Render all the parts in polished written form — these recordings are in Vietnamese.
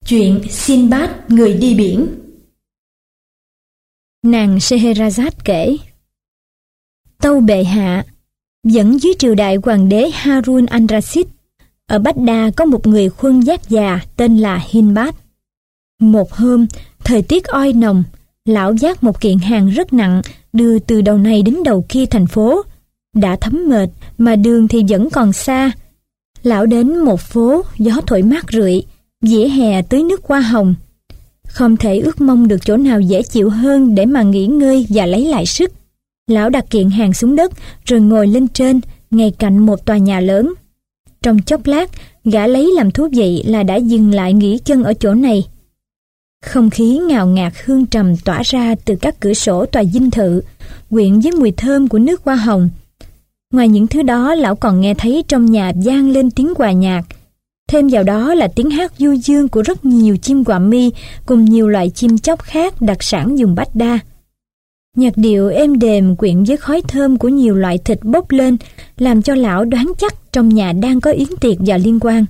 Chuyện Sinbad người đi biển. Nàng Scheherazade kể: Tâu bệ hạ, vẫn dưới triều đại hoàng đế Harun al-Rashid, ở Baghdad có một người khuân vác già tên là Hindbad. Một hôm, thời tiết oi nồng, lão vác một kiện hàng rất nặng đưa từ đầu này đến đầu kia thành phố. Đã thấm mệt mà đường thì vẫn còn xa. Lão đến một phố, gió thổi mát rượi, vỉa hè tưới nước hoa hồng. Không thể ước mong được chỗ nào dễ chịu hơn để mà nghỉ ngơi và lấy lại sức. Lão đặt kiện hàng xuống đất rồi ngồi lên trên, ngay cạnh một tòa nhà lớn. Trong chốc lát, gã lấy làm thú vị là đã dừng lại nghỉ chân ở chỗ này. Không khí ngào ngạt hương trầm tỏa ra từ các cửa sổ tòa dinh thự, quyện với mùi thơm của nước hoa hồng. Ngoài những thứ đó, lão còn nghe thấy trong nhà vang lên tiếng hòa nhạc. Thêm vào đó là tiếng hát du dương của rất nhiều chim quạ mi cùng nhiều loại chim chóc khác đặc sản vùng Baghdad. Nhạc điệu êm đềm quyện với khói thơm của nhiều loại thịt bốc lên, làm cho lão đoán chắc trong nhà đang có yến tiệc và liên quan.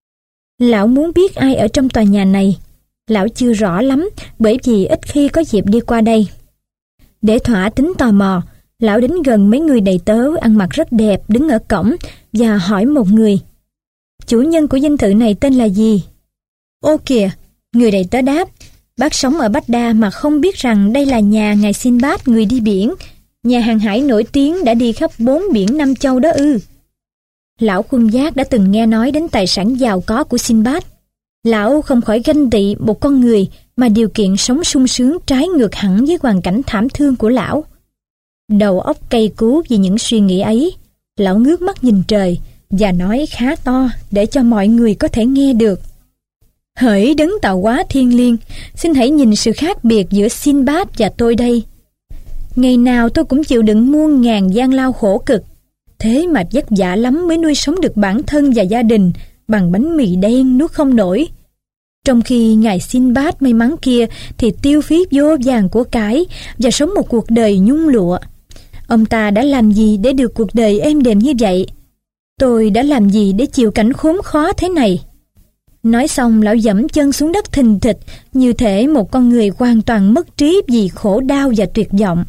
Lão muốn biết ai ở trong tòa nhà này. Lão chưa rõ lắm, bởi vì ít khi có dịp đi qua đây. Để thỏa tính tò mò, lão đến gần mấy người đầy tớ ăn mặc rất đẹp đứng ở cổng và hỏi một người: Chủ nhân của dinh thự này tên là gì? Ô kìa, người đầy tớ đáp, bác sống ở Baghdad mà không biết rằng đây là nhà ngài Sinbad người đi biển, nhà hàng hải nổi tiếng đã đi khắp 4 biển 5 châu đó ư. Lão khuân vác đã từng nghe nói đến tài sản giàu có của Sinbad. Lão không khỏi ganh tị một con người mà điều kiện sống sung sướng trái ngược hẳn với hoàn cảnh thảm thương của lão. Đầu óc cay cú vì những suy nghĩ ấy, lão ngước mắt nhìn trời và nói khá to để cho mọi người có thể nghe được: Hỡi đấng tạo hóa thiên liêng, xin hãy nhìn sự khác biệt giữa Sinbad và tôi đây. Ngày nào tôi cũng chịu đựng muôn ngàn gian lao khổ cực, thế mà vất vả lắm mới nuôi sống được bản thân và gia đình bằng bánh mì đen nuốt không nổi. Trong khi ngài Sinbad may mắn kia thì tiêu phí vô vàn của cải và sống một cuộc đời nhung lụa. Ông ta đã làm gì để được cuộc đời êm đềm như vậy? Tôi đã làm gì để chịu cảnh khốn khó thế này? Nói xong, lão dẫm chân xuống đất thình thịch, như thể một con người hoàn toàn mất trí vì khổ đau và tuyệt vọng.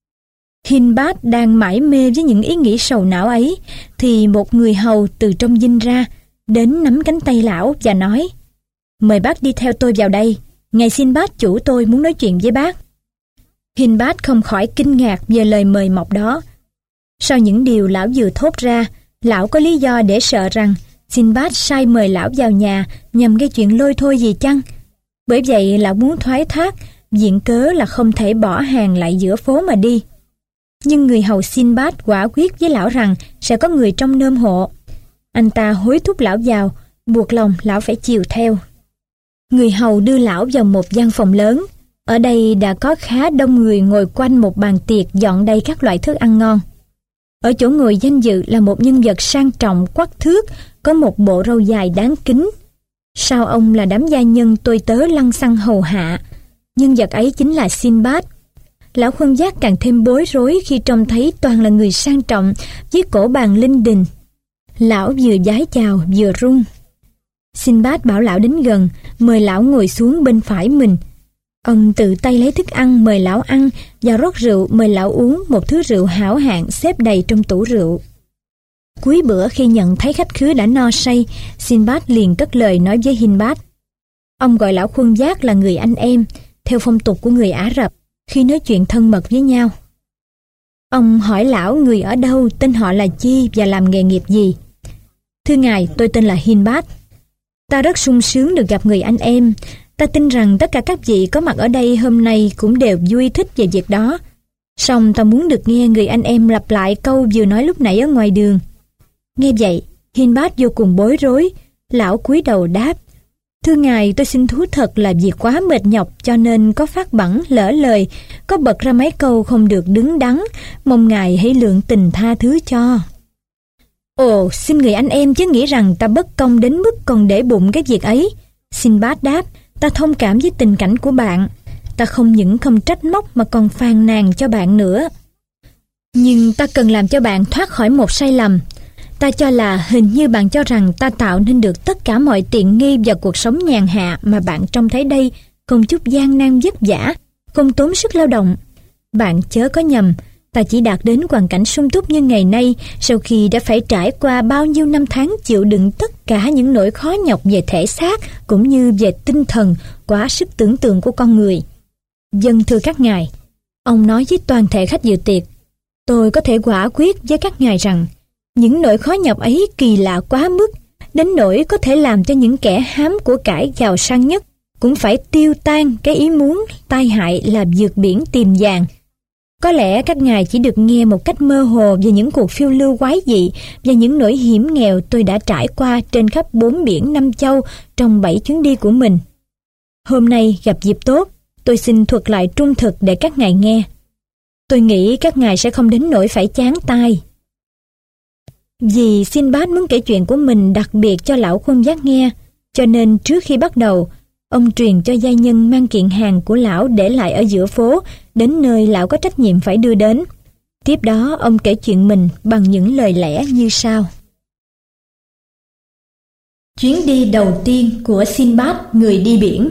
Hindbad đang mải mê với những ý nghĩ sầu não ấy, thì một người hầu từ trong dinh ra, đến nắm cánh tay lão và nói: Mời bác đi theo tôi vào đây, ngài Sinbad chủ tôi muốn nói chuyện với bác. Hindbad không khỏi kinh ngạc về lời mời mọc đó. Sau những điều lão vừa thốt ra, lão có lý do để sợ rằng Sinbad sai mời lão vào nhà nhằm gây chuyện lôi thôi gì chăng? Bởi vậy lão muốn thoái thác, viện cớ là không thể bỏ hàng lại giữa phố mà đi. Nhưng người hầu Sinbad quả quyết với lão rằng sẽ có người trong nôm hộ. Anh ta hối thúc lão vào, buộc lòng lão phải chiều theo. Người hầu đưa lão vào một gian phòng lớn. Ở đây đã có khá đông người ngồi quanh một bàn tiệc dọn đầy các loại thức ăn ngon. Ở chỗ ngồi danh dự là một nhân vật sang trọng quắc thước, có một bộ râu dài đáng kính. Sau ông là đám gia nhân tôi tớ lăng xăng hầu hạ. Nhân vật ấy chính là Sinbad. Lão khuân vác càng thêm bối rối khi trông thấy toàn là người sang trọng với cổ bàn linh đình. Lão vừa vái chào vừa run. Sinbad bảo lão đến gần, mời lão ngồi xuống bên phải mình. Ông tự tay lấy thức ăn mời lão ăn và rót rượu mời lão uống một thứ rượu hảo hạng xếp đầy trong tủ rượu. Cuối bữa khi nhận thấy khách khứa đã no say, Sinbad liền cất lời nói với Hindbad. Ông gọi lão khuân vác là người anh em, theo phong tục của người Ả Rập khi nói chuyện thân mật với nhau. Ông hỏi lão người ở đâu, tên họ là chi và làm nghề nghiệp gì. Thưa ngài, tôi tên là Hindbad. Ta rất sung sướng được gặp người anh em. Ta tin rằng tất cả các vị có mặt ở đây hôm nay cũng đều vui thích về việc đó. Song ta muốn được nghe người anh em lặp lại câu vừa nói lúc nãy ở ngoài đường. Nghe vậy, Hindbad vô cùng bối rối. Lão cúi đầu đáp: Thưa ngài, tôi xin thú thật là vì quá mệt nhọc cho nên có phát bẵng lỡ lời, có bật ra mấy câu không được đứng đắn, mong ngài hãy lượng tình tha thứ cho. Ồ, xin người anh em chứ nghĩ rằng ta bất công đến mức còn để bụng cái việc ấy. Sinbad đáp: Ta thông cảm với tình cảnh của bạn. Ta không những không trách móc mà còn phàn nàn cho bạn nữa. Nhưng ta cần làm cho bạn thoát khỏi một sai lầm. Ta cho là hình như bạn cho rằng ta tạo nên được tất cả mọi tiện nghi và cuộc sống nhàn hạ mà bạn trông thấy đây, không chút gian nan vất vả, không tốn sức lao động. Bạn chớ có nhầm, ta chỉ đạt đến hoàn cảnh sung túc như ngày nay sau khi đã phải trải qua bao nhiêu năm tháng chịu đựng tất cả những nỗi khó nhọc về thể xác cũng như về tinh thần quá sức tưởng tượng của con người. Vâng, thưa các ngài, ông nói với toàn thể khách dự tiệc, tôi có thể quả quyết với các ngài rằng những nỗi khó nhọc ấy kỳ lạ quá mức, đến nỗi có thể làm cho những kẻ hám của cải giàu sang nhất cũng phải tiêu tan cái ý muốn tai hại là vượt biển tìm vàng. Có lẽ các ngài chỉ được nghe một cách mơ hồ về những cuộc phiêu lưu quái dị và những nỗi hiểm nghèo tôi đã trải qua trên khắp 4 biển 5 châu trong 7 chuyến đi của mình. Hôm nay gặp dịp tốt, tôi xin thuật lại trung thực để các ngài nghe. Tôi nghĩ các ngài sẽ không đến nỗi phải chán tai. Vì Sinbad muốn kể chuyện của mình đặc biệt cho lão khuân vác nghe, cho nên trước khi bắt đầu, ông truyền cho gia nhân mang kiện hàng của lão để lại ở giữa phố, đến nơi lão có trách nhiệm phải đưa đến. Tiếp đó, ông kể chuyện mình bằng những lời lẽ như sau. Chuyến đi đầu tiên của Sinbad, người đi biển.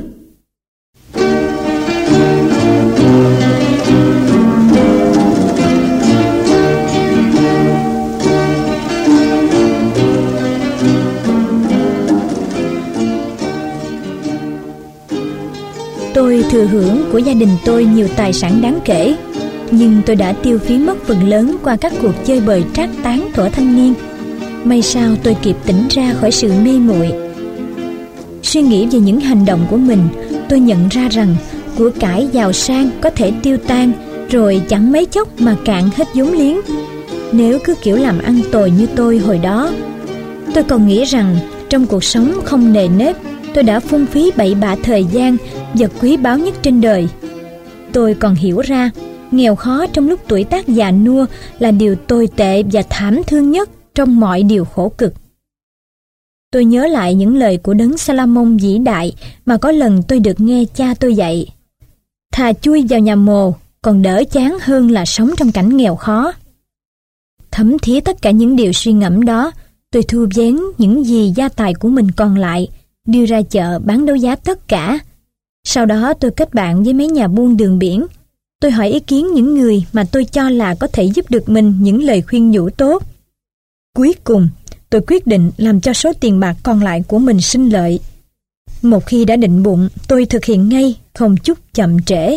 Tôi thừa hưởng của gia đình tôi nhiều tài sản đáng kể, nhưng tôi đã tiêu phí mất phần lớn qua các cuộc chơi bời trác tán thuở thanh niên. May sao tôi kịp tỉnh ra khỏi sự mê muội. Suy nghĩ về những hành động của mình, tôi nhận ra rằng của cải giàu sang có thể tiêu tan, rồi chẳng mấy chốc mà cạn hết vốn liếng. Nếu cứ kiểu làm ăn tồi như tôi hồi đó, tôi còn nghĩ rằng trong cuộc sống không nề nếp, tôi đã phung phí bậy bạ thời gian, vật quý báu nhất trên đời. Tôi còn hiểu ra, nghèo khó trong lúc tuổi tác già nua là điều tồi tệ và thảm thương nhất trong mọi điều khổ cực. Tôi nhớ lại những lời của đấng Sa-la-môn vĩ đại mà có lần tôi được nghe cha tôi dạy. Thà chui vào nhà mồ còn đỡ chán hơn là sống trong cảnh nghèo khó. Thấm thía tất cả những điều suy ngẫm đó, tôi thu vén những gì gia tài của mình còn lại, đưa ra chợ bán đấu giá tất cả. Sau đó tôi kết bạn với mấy nhà buôn đường biển. Tôi hỏi ý kiến những người mà tôi cho là có thể giúp được mình những lời khuyên nhủ tốt. Cuối cùng, tôi quyết định làm cho số tiền bạc còn lại của mình sinh lợi. Một khi đã định bụng, tôi thực hiện ngay, không chút chậm trễ.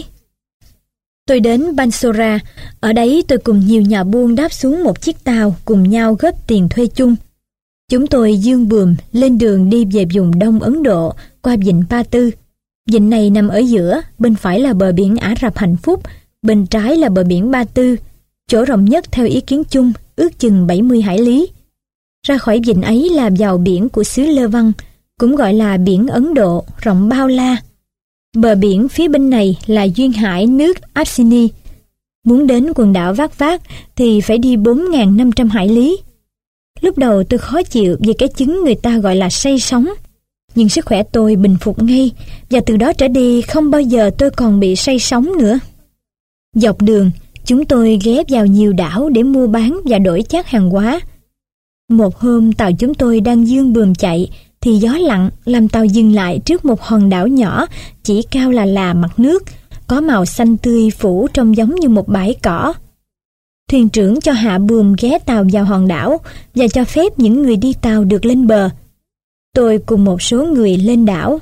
Tôi đến Bansora, ở đấy tôi cùng nhiều nhà buôn đáp xuống một chiếc tàu cùng nhau góp tiền thuê chung. Chúng tôi dương buồm lên đường đi về vùng Đông Ấn Độ qua vịnh Pa Tư. Vịnh này nằm ở giữa, bên phải là bờ biển Ả Rập Hạnh Phúc, bên trái là bờ biển Ba Tư. Chỗ rộng nhất theo ý kiến chung ước chừng 70 hải lý. Ra khỏi vịnh ấy là vào biển của xứ Lơ Văn, cũng gọi là biển Ấn Độ, rộng bao la. Bờ biển phía bên này là duyên hải nước Abyssinia. Muốn đến quần đảo Vác Vác thì phải đi 4.500 hải lý. Lúc đầu tôi khó chịu vì cái chứng người ta gọi là say sóng. Nhưng sức khỏe tôi bình phục ngay, và từ đó trở đi không bao giờ tôi còn bị say sóng nữa. Dọc đường, chúng tôi ghé vào nhiều đảo để mua bán và đổi chác hàng hóa. Một hôm tàu chúng tôi đang dương buồm chạy, thì gió lặng làm tàu dừng lại trước một hòn đảo nhỏ, chỉ cao là mặt nước, có màu xanh tươi phủ trông giống như một bãi cỏ. Thuyền trưởng cho hạ buồm ghé tàu vào hòn đảo và cho phép những người đi tàu được lên bờ. Tôi cùng một số người lên đảo.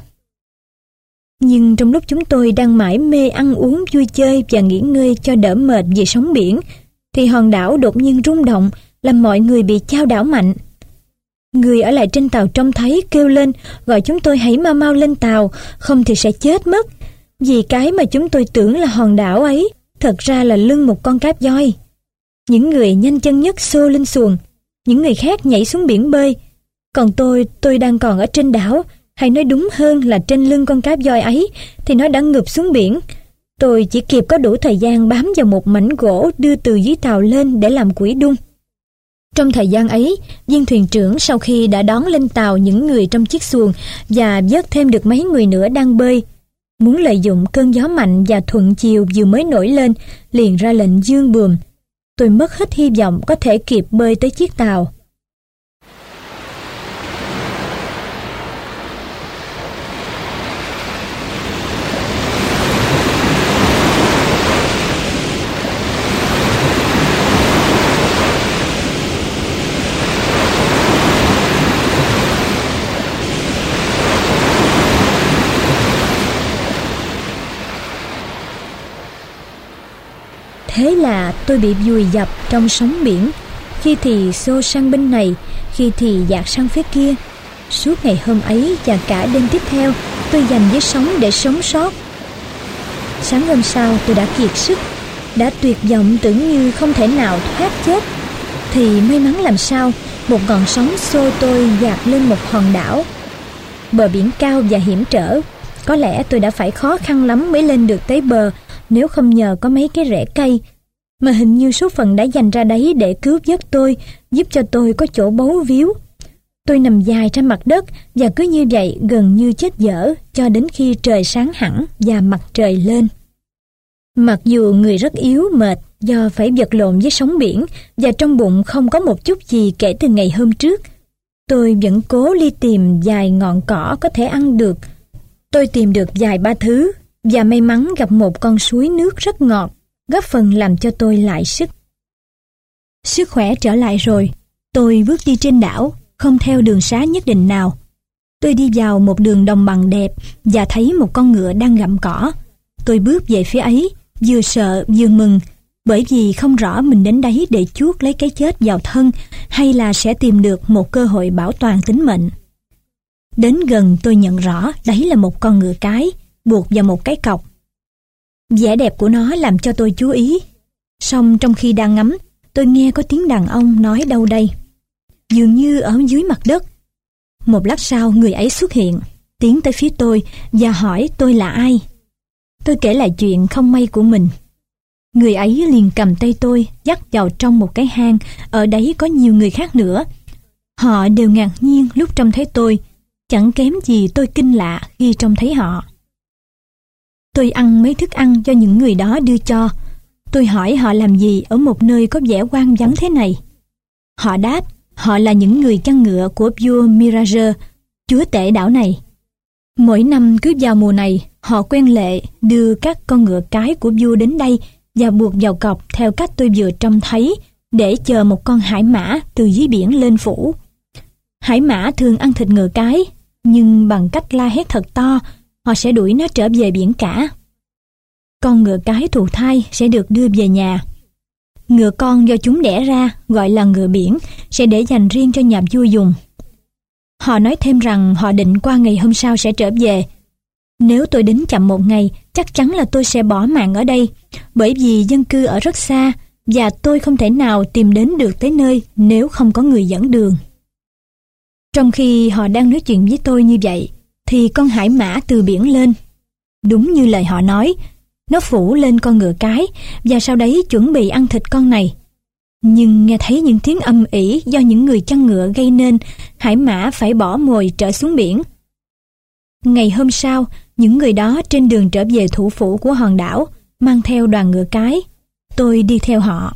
Nhưng trong lúc chúng tôi đang mải mê ăn uống vui chơi và nghỉ ngơi cho đỡ mệt vì sóng biển, thì hòn đảo đột nhiên rung động, làm mọi người bị chao đảo mạnh. Người ở lại trên tàu trông thấy kêu lên gọi chúng tôi hãy mau mau lên tàu, không thì sẽ chết mất. Vì cái mà chúng tôi tưởng là hòn đảo ấy, thật ra là lưng một con cáp voi. Những người nhanh chân nhất xô lên xuồng, những người khác nhảy xuống biển bơi. Còn tôi đang còn ở trên đảo, hay nói đúng hơn là trên lưng con cáp voi ấy, thì nó đã ngụp xuống biển. Tôi chỉ kịp có đủ thời gian bám vào một mảnh gỗ đưa từ dưới tàu lên để làm củi đun. Trong thời gian ấy, viên thuyền trưởng sau khi đã đón lên tàu những người trong chiếc xuồng và vớt thêm được mấy người nữa đang bơi, muốn lợi dụng cơn gió mạnh và thuận chiều vừa mới nổi lên, liền ra lệnh dương buồm. Tôi mất hết hy vọng có thể kịp bơi tới chiếc tàu. Thế là tôi bị vùi dập trong sóng biển, khi thì xô sang bên này, khi thì dạt sang phía kia. Suốt ngày hôm ấy và cả đêm tiếp theo, tôi giành với sóng để sống sót. Sáng hôm sau tôi đã kiệt sức, đã tuyệt vọng tưởng như không thể nào thoát chết. Thì may mắn làm sao, một ngọn sóng xô tôi dạt lên một hòn đảo. Bờ biển cao và hiểm trở, có lẽ tôi đã phải khó khăn lắm mới lên được tới bờ, nếu không nhờ có mấy cái rễ cây mà hình như số phận đã dành ra đấy để cứu vớt tôi, giúp cho tôi có chỗ bấu víu. Tôi nằm dài trên mặt đất và cứ như vậy gần như chết dở cho đến khi trời sáng hẳn và mặt trời lên. Mặc dù người rất yếu mệt do phải vật lộn với sóng biển và trong bụng không có một chút gì kể từ ngày hôm trước, tôi vẫn cố đi tìm vài ngọn cỏ có thể ăn được. Tôi tìm được vài ba thứ và may mắn gặp một con suối nước rất ngọt, góp phần làm cho tôi lại sức. Sức khỏe trở lại rồi, tôi bước đi trên đảo, không theo đường xá nhất định nào. Tôi đi vào một đường đồng bằng đẹp và thấy một con ngựa đang gặm cỏ. Tôi bước về phía ấy, vừa sợ vừa mừng, bởi vì không rõ mình đến đấy để chuốc lấy cái chết vào thân hay là sẽ tìm được một cơ hội bảo toàn tính mệnh. Đến gần tôi nhận rõ đấy là một con ngựa cái, buộc vào một cái cọc. Vẻ đẹp của nó làm cho tôi chú ý. Song trong khi đang ngắm, tôi nghe có tiếng đàn ông nói đâu đây, dường như ở dưới mặt đất. Một lát sau người ấy xuất hiện, tiến tới phía tôi và hỏi tôi là ai. Tôi kể lại chuyện không may của mình. Người ấy liền cầm tay tôi dắt vào trong một cái hang, ở đấy có nhiều người khác nữa. Họ đều ngạc nhiên lúc trông thấy tôi, chẳng kém gì tôi kinh lạ khi trông thấy họ. Tôi ăn mấy thức ăn do những người đó đưa cho. Tôi hỏi họ làm gì ở một nơi có vẻ hoang vắng thế này. Họ đáp, họ là những người chăn ngựa của vua Mirage, chúa tể đảo này. Mỗi năm cứ vào mùa này, họ quen lệ đưa các con ngựa cái của vua đến đây và buộc vào cọc theo cách tôi vừa trông thấy, để chờ một con hải mã từ dưới biển lên phủ. Hải mã thường ăn thịt ngựa cái, nhưng bằng cách la hét thật to, họ sẽ đuổi nó trở về biển cả. Con ngựa cái thụ thai sẽ được đưa về nhà. Ngựa con do chúng đẻ ra, gọi là ngựa biển, sẽ để dành riêng cho nhà vua dùng. Họ nói thêm rằng họ định qua ngày hôm sau sẽ trở về. Nếu tôi đến chậm một ngày, chắc chắn là tôi sẽ bỏ mạng ở đây, bởi vì dân cư ở rất xa và tôi không thể nào tìm đến được tới nơi nếu không có người dẫn đường. Trong khi họ đang nói chuyện với tôi như vậy, thì con hải mã từ biển lên. Đúng như lời họ nói, nó phủ lên con ngựa cái và sau đấy chuẩn bị ăn thịt con này. Nhưng nghe thấy những tiếng âm ỉ do những người chăn ngựa gây nên, hải mã phải bỏ mồi trở xuống biển. Ngày hôm sau, những người đó trên đường trở về thủ phủ của hòn đảo, mang theo đoàn ngựa cái. Tôi đi theo họ.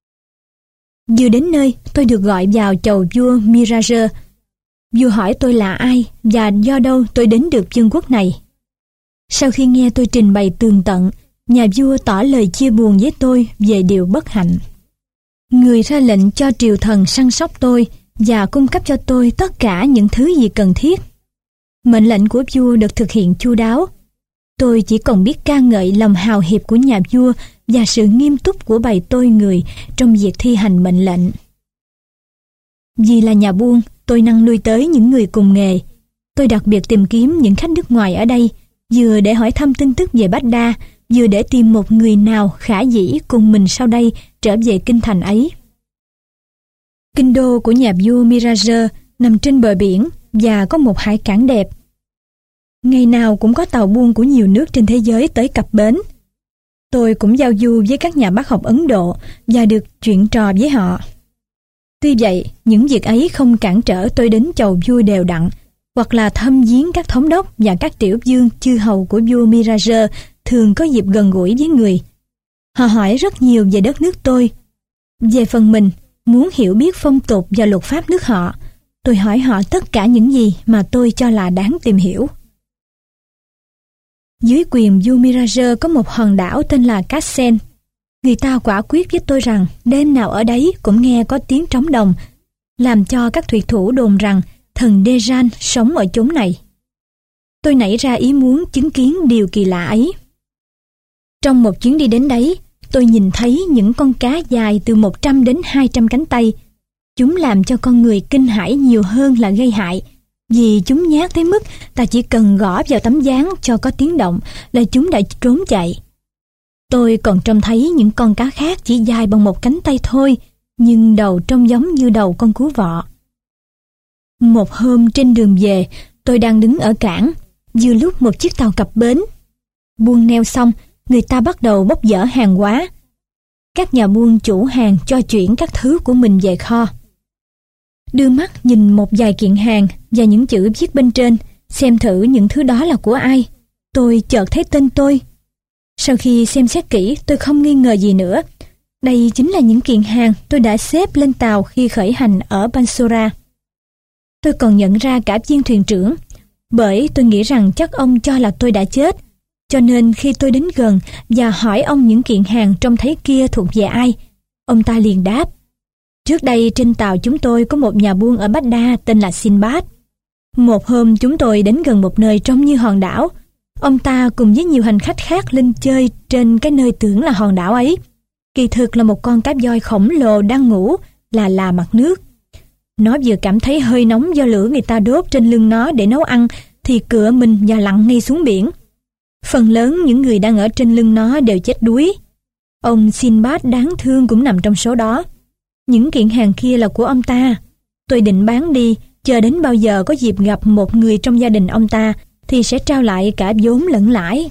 Vừa đến nơi, tôi được gọi vào chầu vua Mirage. Vua hỏi tôi là ai và do đâu tôi đến được vương quốc này. Sau khi nghe tôi trình bày tường tận, nhà vua tỏ lời chia buồn với tôi về điều bất hạnh. Người ra lệnh cho triều thần săn sóc tôi và cung cấp cho tôi tất cả những thứ gì cần thiết. Mệnh lệnh của vua được thực hiện chu đáo. Tôi chỉ còn biết ca ngợi lòng hào hiệp của nhà vua và sự nghiêm túc của bầy tôi người trong việc thi hành mệnh lệnh. Vì là nhà buôn, tôi năng lui tới những người cùng nghề. Tôi đặc biệt tìm kiếm những khách nước ngoài ở đây, vừa để hỏi thăm tin tức về Baghdad, vừa để tìm một người nào khả dĩ cùng mình sau đây trở về kinh thành ấy. Kinh đô của nhà vua Mirage nằm trên bờ biển và có một hải cảng đẹp. Ngày nào cũng có tàu buôn của nhiều nước trên thế giới tới cập bến. Tôi cũng giao du với các nhà bác học Ấn Độ và được chuyện trò với họ. Tuy vậy, những việc ấy không cản trở tôi đến chầu vua đều đặn, hoặc là thăm viếng các thống đốc và các tiểu vương chư hầu của vua Mirage thường có dịp gần gũi với người. Họ hỏi rất nhiều về đất nước tôi. Về phần mình, muốn hiểu biết phong tục và luật pháp nước họ, tôi hỏi họ tất cả những gì mà tôi cho là đáng tìm hiểu. Dưới quyền vua Mirage có một hòn đảo tên là Cassen. Người ta quả quyết với tôi rằng đêm nào ở đấy cũng nghe có tiếng trống đồng, làm cho các thủy thủ đồn rằng thần Dejan sống ở chốn này. Tôi nảy ra ý muốn chứng kiến điều kỳ lạ ấy. Trong một chuyến đi đến đấy, tôi nhìn thấy những con cá dài từ 100 đến 200 cánh tay. Chúng làm cho con người kinh hãi nhiều hơn là gây hại, vì chúng nhát tới mức ta chỉ cần gõ vào tấm dáng cho có tiếng động là chúng đã trốn chạy. Tôi còn trông thấy những con cá khác chỉ dài bằng một cánh tay thôi, nhưng đầu trông giống như đầu con cú vọ. Một hôm trên đường về, tôi đang đứng ở cảng, vừa lúc một chiếc tàu cập bến. Buôn neo xong, người ta bắt đầu bốc dỡ hàng hóa. Các nhà buôn chủ hàng cho chuyển các thứ của mình về kho. Đưa mắt nhìn một vài kiện hàng và những chữ viết bên trên, xem thử những thứ đó là của ai. Tôi chợt thấy tên tôi. Sau khi xem xét kỹ, tôi không nghi ngờ gì nữa. Đây chính là những kiện hàng tôi đã xếp lên tàu khi khởi hành ở Bansora. Tôi còn nhận ra cả viên thuyền trưởng, bởi tôi nghĩ rằng chắc ông cho là tôi đã chết. Cho nên khi tôi đến gần và hỏi ông những kiện hàng trông thấy kia thuộc về ai, ông ta liền đáp: trước đây trên tàu chúng tôi có một nhà buôn ở Baghdad tên là Sinbad. Một hôm chúng tôi đến gần một nơi trông như hòn đảo. Ông ta cùng với nhiều hành khách khác lên chơi trên cái nơi tưởng là hòn đảo ấy. Kỳ thực là một con cá voi khổng lồ đang ngủ là mặt nước. Nó vừa cảm thấy hơi nóng do lửa người ta đốt trên lưng nó để nấu ăn thì cựa mình và lặn ngay xuống biển. Phần lớn những người đang ở trên lưng nó đều chết đuối. Ông Sinbad đáng thương cũng nằm trong số đó. Những kiện hàng kia là của ông ta. Tôi định bán đi, chờ đến bao giờ có dịp gặp một người trong gia đình ông ta thì sẽ trao lại cả vốn lẫn lãi.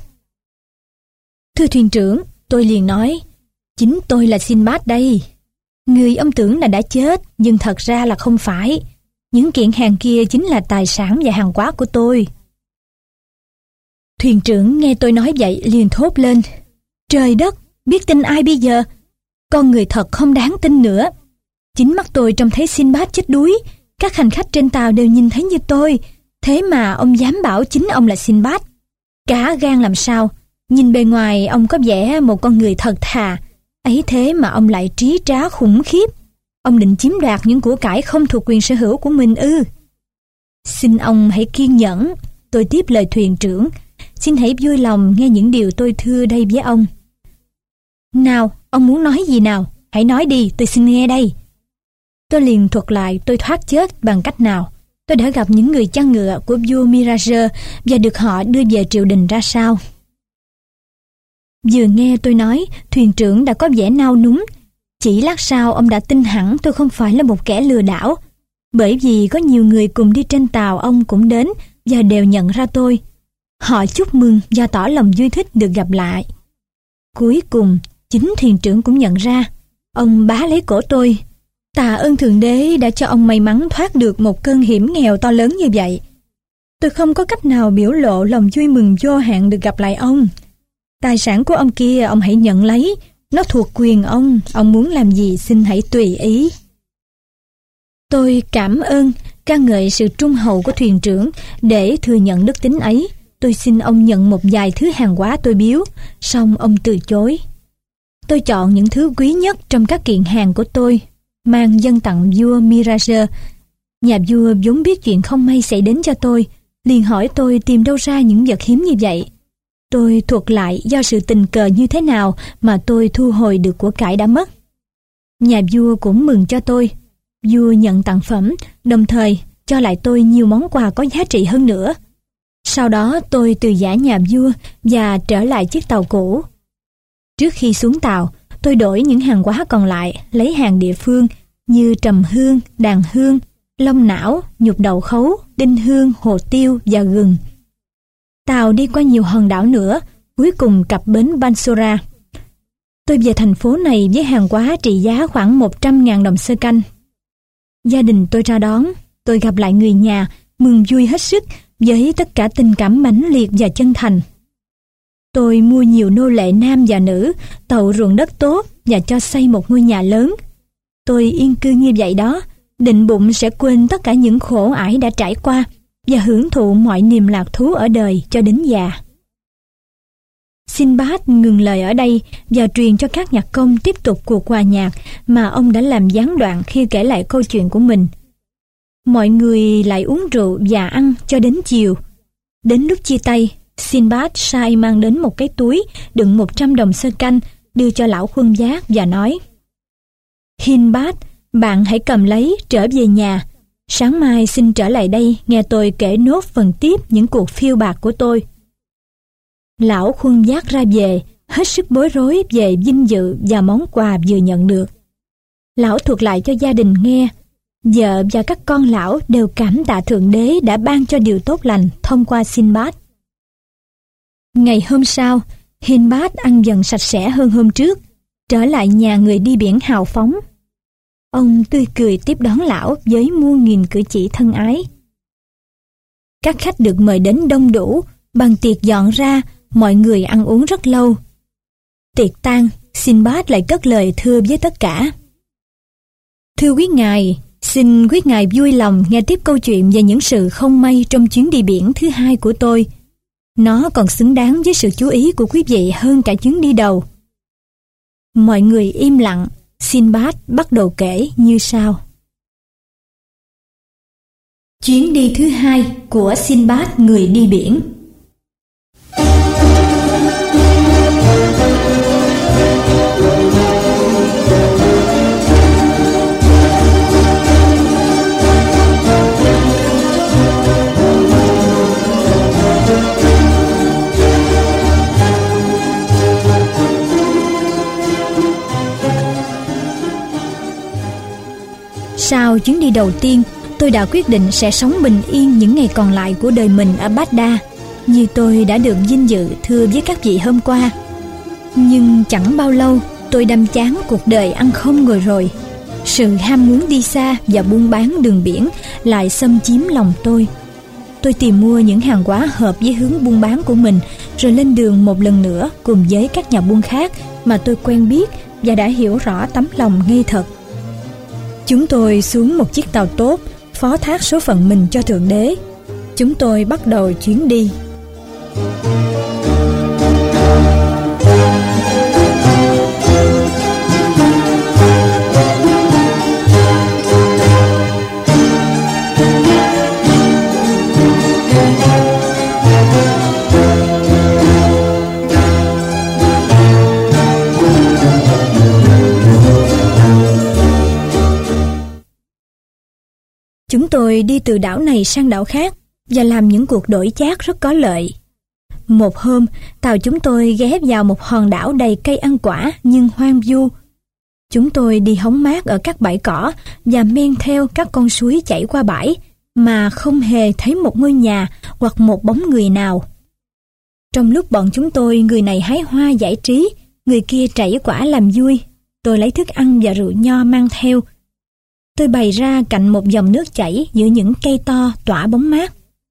Thưa thuyền trưởng, tôi liền nói, chính tôi là Sinbad đây. Người ông tưởng là đã chết, nhưng thật ra là không phải. Những kiện hàng kia chính là tài sản và hàng hóa của tôi. Thuyền trưởng nghe tôi nói vậy liền thốt lên, trời đất, biết tin ai bây giờ? Con người thật không đáng tin nữa. Chính mắt tôi trông thấy Sinbad chết đuối. Các hành khách trên tàu đều nhìn thấy như tôi. Thế mà ông dám bảo chính ông là Sinbad. Cá gan làm sao? Nhìn bề ngoài ông có vẻ một con người thật thà. Ấy thế mà ông lại trí trá khủng khiếp. Ông định chiếm đoạt những của cải không thuộc quyền sở hữu của mình ư? Xin ông hãy kiên nhẫn. Tôi tiếp lời thuyền trưởng. Xin hãy vui lòng nghe những điều tôi thưa đây với ông. Nào, ông muốn nói gì nào? Hãy nói đi, tôi xin nghe đây. Tôi liền thuật lại tôi thoát chết bằng cách nào. Tôi đã gặp những người chăn ngựa của vua Mirage và được họ đưa về triều đình ra sao. Vừa nghe tôi nói, thuyền trưởng đã có vẻ nao núng. Chỉ lát sau ông đã tin hẳn tôi không phải là một kẻ lừa đảo. Bởi vì có nhiều người cùng đi trên tàu ông cũng đến và đều nhận ra tôi. Họ chúc mừng và tỏ lòng vui thích được gặp lại. Cuối cùng, chính thuyền trưởng cũng nhận ra. Ông bá lấy cổ tôi. Tạ ơn Thượng Đế đã cho ông may mắn thoát được một cơn hiểm nghèo to lớn như vậy. Tôi không có cách nào biểu lộ lòng vui mừng vô hạn được gặp lại ông. Tài sản của ông kia ông hãy nhận lấy. Nó thuộc quyền ông muốn làm gì xin hãy tùy ý. Tôi cảm ơn, ca ngợi sự trung hậu của thuyền trưởng. Để thừa nhận đức tính ấy, tôi xin ông nhận một vài thứ hàng hóa tôi biếu. Song ông từ chối. Tôi chọn những thứ quý nhất trong các kiện hàng của tôi, mang dâng tặng vua Mirage. Nhà vua vốn biết chuyện không may xảy đến cho tôi, liền hỏi tôi tìm đâu ra những vật hiếm như vậy. Tôi thuật lại do sự tình cờ như thế nào mà tôi thu hồi được của cải đã mất. Nhà vua cũng mừng cho tôi. Vua nhận tặng phẩm, đồng thời cho lại tôi nhiều món quà có giá trị hơn nữa. Sau đó tôi từ giã nhà vua và trở lại chiếc tàu cũ. Trước khi xuống tàu, tôi đổi những hàng hóa còn lại, lấy hàng địa phương như trầm hương, đàn hương, long não, nhục đậu khấu, đinh hương, hồ tiêu và gừng. Tàu đi qua nhiều hòn đảo nữa, cuối cùng cập bến Bansora. Tôi về thành phố này với hàng hóa trị giá khoảng 100.000 đồng xơ canh. Gia đình tôi ra đón, tôi gặp lại người nhà, mừng vui hết sức với tất cả tình cảm mãnh liệt và chân thành. Tôi mua nhiều nô lệ nam và nữ, tậu ruộng đất tốt và cho xây một ngôi nhà lớn. Tôi yên cư như vậy đó, định bụng sẽ quên tất cả những khổ ải đã trải qua và hưởng thụ mọi niềm lạc thú ở đời cho đến già. Sinbad ngừng lời ở đây và truyền cho các nhạc công tiếp tục cuộc hòa nhạc mà ông đã làm gián đoạn khi kể lại câu chuyện của mình. Mọi người lại uống rượu và ăn cho đến chiều. Đến lúc chia tay, Sinbad sai mang đến một cái túi đựng 100 đồng xơ canh đưa cho lão khuân vác và nói: Hindbad, bạn hãy cầm lấy trở về nhà. Sáng mai xin trở lại đây nghe tôi kể nốt phần tiếp những cuộc phiêu bạt của tôi. Lão khuân vác ra về, hết sức bối rối về vinh dự và món quà vừa nhận được. Lão thuật lại cho gia đình nghe. Vợ và các con lão đều cảm tạ Thượng Đế đã ban cho điều tốt lành thông qua Sinbad. Ngày hôm sau, Hindbad ăn dần sạch sẽ hơn hôm trước, trở lại nhà người đi biển hào phóng. Ông tươi cười tiếp đón lão với muôn nghìn cử chỉ thân ái. Các khách được mời đến đông đủ, bàn tiệc dọn ra, mọi người ăn uống rất lâu. Tiệc tan, Sinbad lại cất lời thưa với tất cả: Thưa quý ngài, xin quý ngài vui lòng nghe tiếp câu chuyện về những sự không may trong chuyến đi biển thứ hai của tôi. Nó còn xứng đáng với sự chú ý của quý vị hơn cả chuyến đi đầu. Mọi người im lặng. Sinbad bắt đầu kể như sau. Chuyến đi thứ hai của Sinbad người đi biển. Sau chuyến đi đầu tiên, tôi đã quyết định sẽ sống bình yên những ngày còn lại của đời mình ở Baghdad, như tôi đã được vinh dự thưa với các vị hôm qua. Nhưng chẳng bao lâu, tôi đâm chán cuộc đời ăn không ngồi rồi. Sự ham muốn đi xa và buôn bán đường biển lại xâm chiếm lòng tôi. Tôi tìm mua những hàng hóa hợp với hướng buôn bán của mình, rồi lên đường một lần nữa cùng với các nhà buôn khác mà tôi quen biết và đã hiểu rõ tấm lòng ngây thật. Chúng tôi xuống một chiếc tàu tốt, phó thác số phận mình cho Thượng Đế. Chúng tôi bắt đầu chuyến đi. Chúng tôi đi từ đảo này sang đảo khác và làm những cuộc đổi chác rất có lợi. Một hôm, tàu chúng tôi ghé vào một hòn đảo đầy cây ăn quả nhưng hoang vu. Chúng tôi đi hóng mát ở các bãi cỏ và men theo các con suối chảy qua bãi mà không hề thấy một ngôi nhà hoặc một bóng người nào. Trong lúc bọn chúng tôi, người này hái hoa giải trí, người kia trẩy quả làm vui, tôi lấy thức ăn và rượu nho mang theo. Tôi bày ra cạnh một dòng nước chảy giữa những cây to tỏa bóng mát.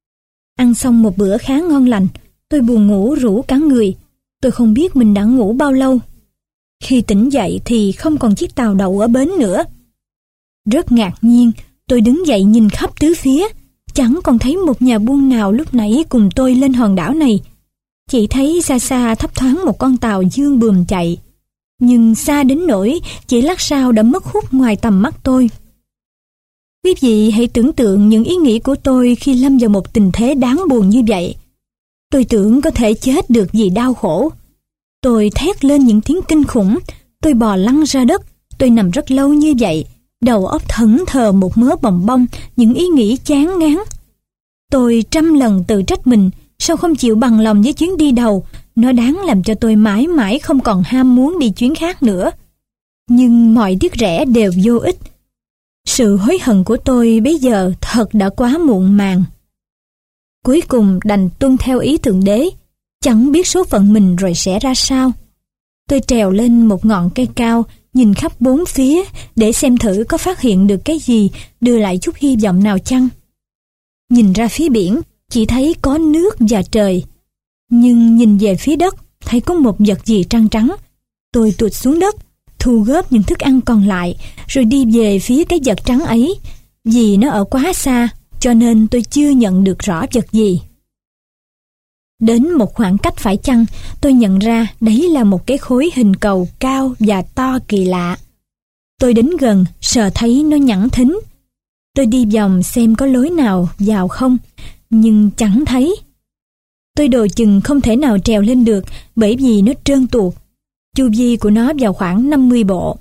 Ăn xong một bữa khá ngon lành, tôi buồn ngủ rũ cả người. Tôi không biết mình đã ngủ bao lâu. Khi tỉnh dậy thì không còn chiếc tàu đậu ở bến nữa. Rất ngạc nhiên, tôi đứng dậy nhìn khắp tứ phía. Chẳng còn thấy một nhà buôn nào lúc nãy cùng tôi lên hòn đảo này. Chỉ thấy xa xa thấp thoáng một con tàu dương bườm chạy. Nhưng xa đến nỗi chỉ lát sau đã mất hút ngoài tầm mắt tôi. Quý vị hãy tưởng tượng những ý nghĩ của tôi khi lâm vào một tình thế đáng buồn như vậy. Tôi tưởng có thể chết được vì đau khổ. Tôi thét lên những tiếng kinh khủng. Tôi bò lăn ra đất. Tôi nằm rất lâu như vậy. Đầu óc thẫn thờ một mớ bòng bong, những ý nghĩ chán ngán. Tôi trăm lần tự trách mình, sao không chịu bằng lòng với chuyến đi đầu. Nó đáng làm cho tôi mãi mãi không còn ham muốn đi chuyến khác nữa. Nhưng mọi tiếc rẻ đều vô ích. Sự hối hận của tôi bây giờ thật đã quá muộn màng. Cuối cùng đành tuân theo ý Thượng Đế, chẳng biết số phận mình rồi sẽ ra sao. Tôi trèo lên một ngọn cây cao, nhìn khắp bốn phía để xem thử có phát hiện được cái gì đưa lại chút hy vọng nào chăng. Nhìn ra phía biển, chỉ thấy có nước và trời. Nhưng nhìn về phía đất, thấy có một vật gì trăng trắng. Tôi tụt xuống đất, thu góp những thức ăn còn lại, rồi đi về phía cái vật trắng ấy. Vì nó ở quá xa, cho nên tôi chưa nhận được rõ vật gì. Đến một khoảng cách phải chăng, tôi nhận ra đấy là một cái khối hình cầu cao và to kỳ lạ. Tôi đến gần, sờ thấy nó nhẵn thính. Tôi đi vòng xem có lối nào vào không, nhưng chẳng thấy. Tôi đồ chừng không thể nào trèo lên được bởi vì nó trơn tuột. chu vi của nó vào khoảng 50 bộ.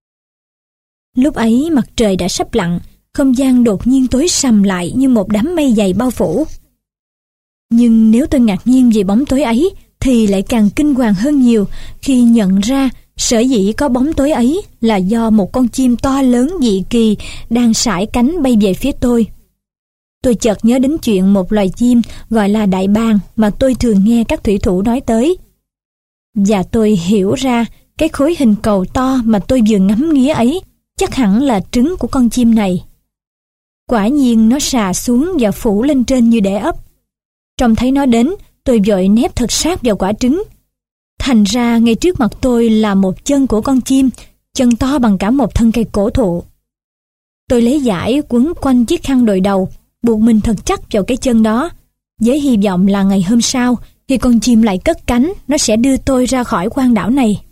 Lúc ấy mặt trời đã sắp lặn, không gian đột nhiên tối sầm lại như một đám mây dày bao phủ. Nhưng nếu tôi ngạc nhiên về bóng tối ấy, thì lại càng kinh hoàng hơn nhiều khi nhận ra sở dĩ có bóng tối ấy là do một con chim to lớn dị kỳ đang sải cánh bay về phía tôi. Tôi chợt nhớ đến chuyện một loài chim gọi là đại bàng mà tôi thường nghe các thủy thủ nói tới. Và tôi hiểu ra cái khối hình cầu to mà tôi vừa ngắm nghía ấy chắc hẳn là trứng của con chim này. Quả nhiên nó xà xuống và phủ lên trên như để ấp. Trông thấy nó đến, tôi vội nép thật sát vào quả trứng. Thành ra ngay trước mặt tôi là một chân của con chim, chân to bằng cả một thân cây cổ thụ. Tôi lấy dải quấn quanh chiếc khăn đội đầu, buộc mình thật chắc vào cái chân đó, với hy vọng là ngày hôm sau, khi con chim lại cất cánh, nó sẽ đưa tôi ra khỏi quang đảo này.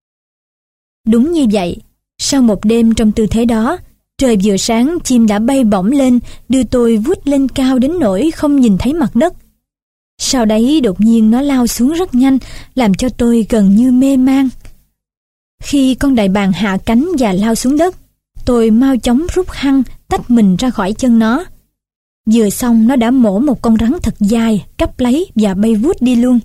Đúng như vậy, sau một đêm trong tư thế đó, trời vừa sáng chim đã bay bổng lên, đưa tôi vút lên cao đến nỗi không nhìn thấy mặt đất. Sau đấy đột nhiên nó lao xuống rất nhanh, làm cho tôi gần như mê man. Khi con đại bàng hạ cánh và lao xuống đất, tôi mau chóng rút khăn tách mình ra khỏi chân nó. Vừa xong nó đã mổ một con rắn thật dài, cắp lấy và bay vút đi luôn.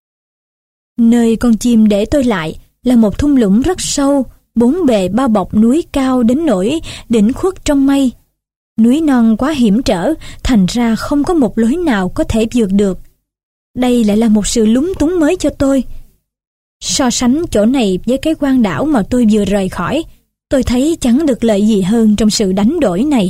Nơi con chim để tôi lại là một thung lũng rất sâu, bốn bề bao bọc núi cao đến nỗi đỉnh khuất trong mây. Núi non quá hiểm trở, thành ra không có một lối nào có thể vượt được. Đây lại là một sự lúng túng mới cho tôi. So sánh chỗ này với cái quang đảo mà tôi vừa rời khỏi, tôi thấy chẳng được lợi gì hơn trong sự đánh đổi này.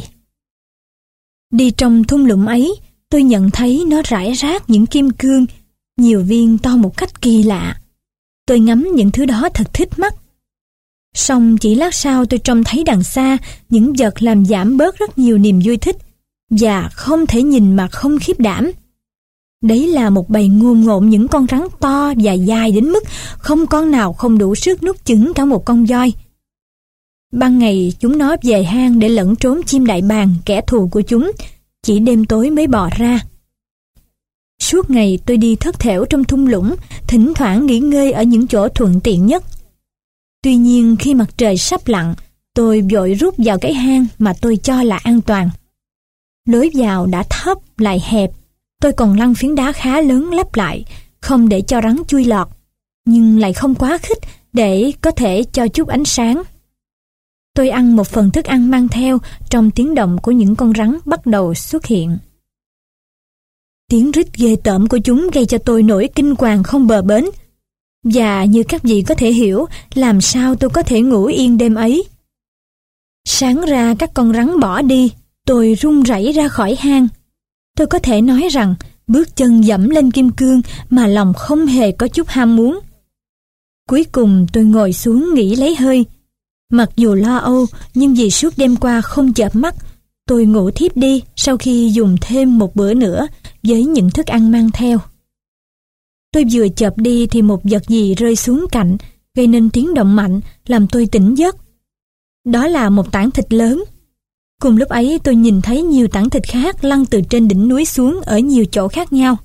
Đi trong thung lũng ấy, tôi nhận thấy nó rải rác những kim cương, nhiều viên to một cách kỳ lạ. Tôi ngắm những thứ đó thật thích mắt. Song chỉ lát sau tôi trông thấy đằng xa những vật làm giảm bớt rất nhiều niềm vui thích, và không thể nhìn mà không khiếp đảm. Đấy là một bầy ngồn ngộn những con rắn to và dài đến mức không con nào không đủ sức nuốt chửng cả một con voi. Ban ngày chúng nó về hang để lẩn trốn chim đại bàng, kẻ thù của chúng, chỉ đêm tối mới bò ra. Suốt ngày tôi đi thất thểu trong thung lũng, thỉnh thoảng nghỉ ngơi ở những chỗ thuận tiện nhất. Tuy nhiên khi mặt trời sắp lặn, tôi vội rút vào cái hang mà tôi cho là an toàn. Lối vào đã thấp lại hẹp, tôi còn lăn phiến đá khá lớn lắp lại, không để cho rắn chui lọt, nhưng lại không quá khích để có thể cho chút ánh sáng. Tôi ăn một phần thức ăn mang theo trong tiếng động của những con rắn bắt đầu xuất hiện. Tiếng rít ghê tởm của chúng gây cho tôi nỗi kinh hoàng không bờ bến. Và như các vị có thể hiểu, làm sao tôi có thể ngủ yên đêm ấy. Sáng ra các con rắn bỏ đi, tôi run rẩy ra khỏi hang. Tôi có thể nói rằng bước chân dẫm lên kim cương mà lòng không hề có chút ham muốn. Cuối cùng tôi ngồi xuống nghỉ lấy hơi. Mặc dù lo âu, nhưng vì suốt đêm qua không chợp mắt, tôi ngủ thiếp đi sau khi dùng thêm một bữa nữa với những thức ăn mang theo. Tôi vừa chợp đi thì một vật gì rơi xuống cạnh, gây nên tiếng động mạnh, làm tôi tỉnh giấc. Đó là một tảng thịt lớn. Cùng lúc ấy tôi nhìn thấy nhiều tảng thịt khác lăn từ trên đỉnh núi xuống ở nhiều chỗ khác nhau.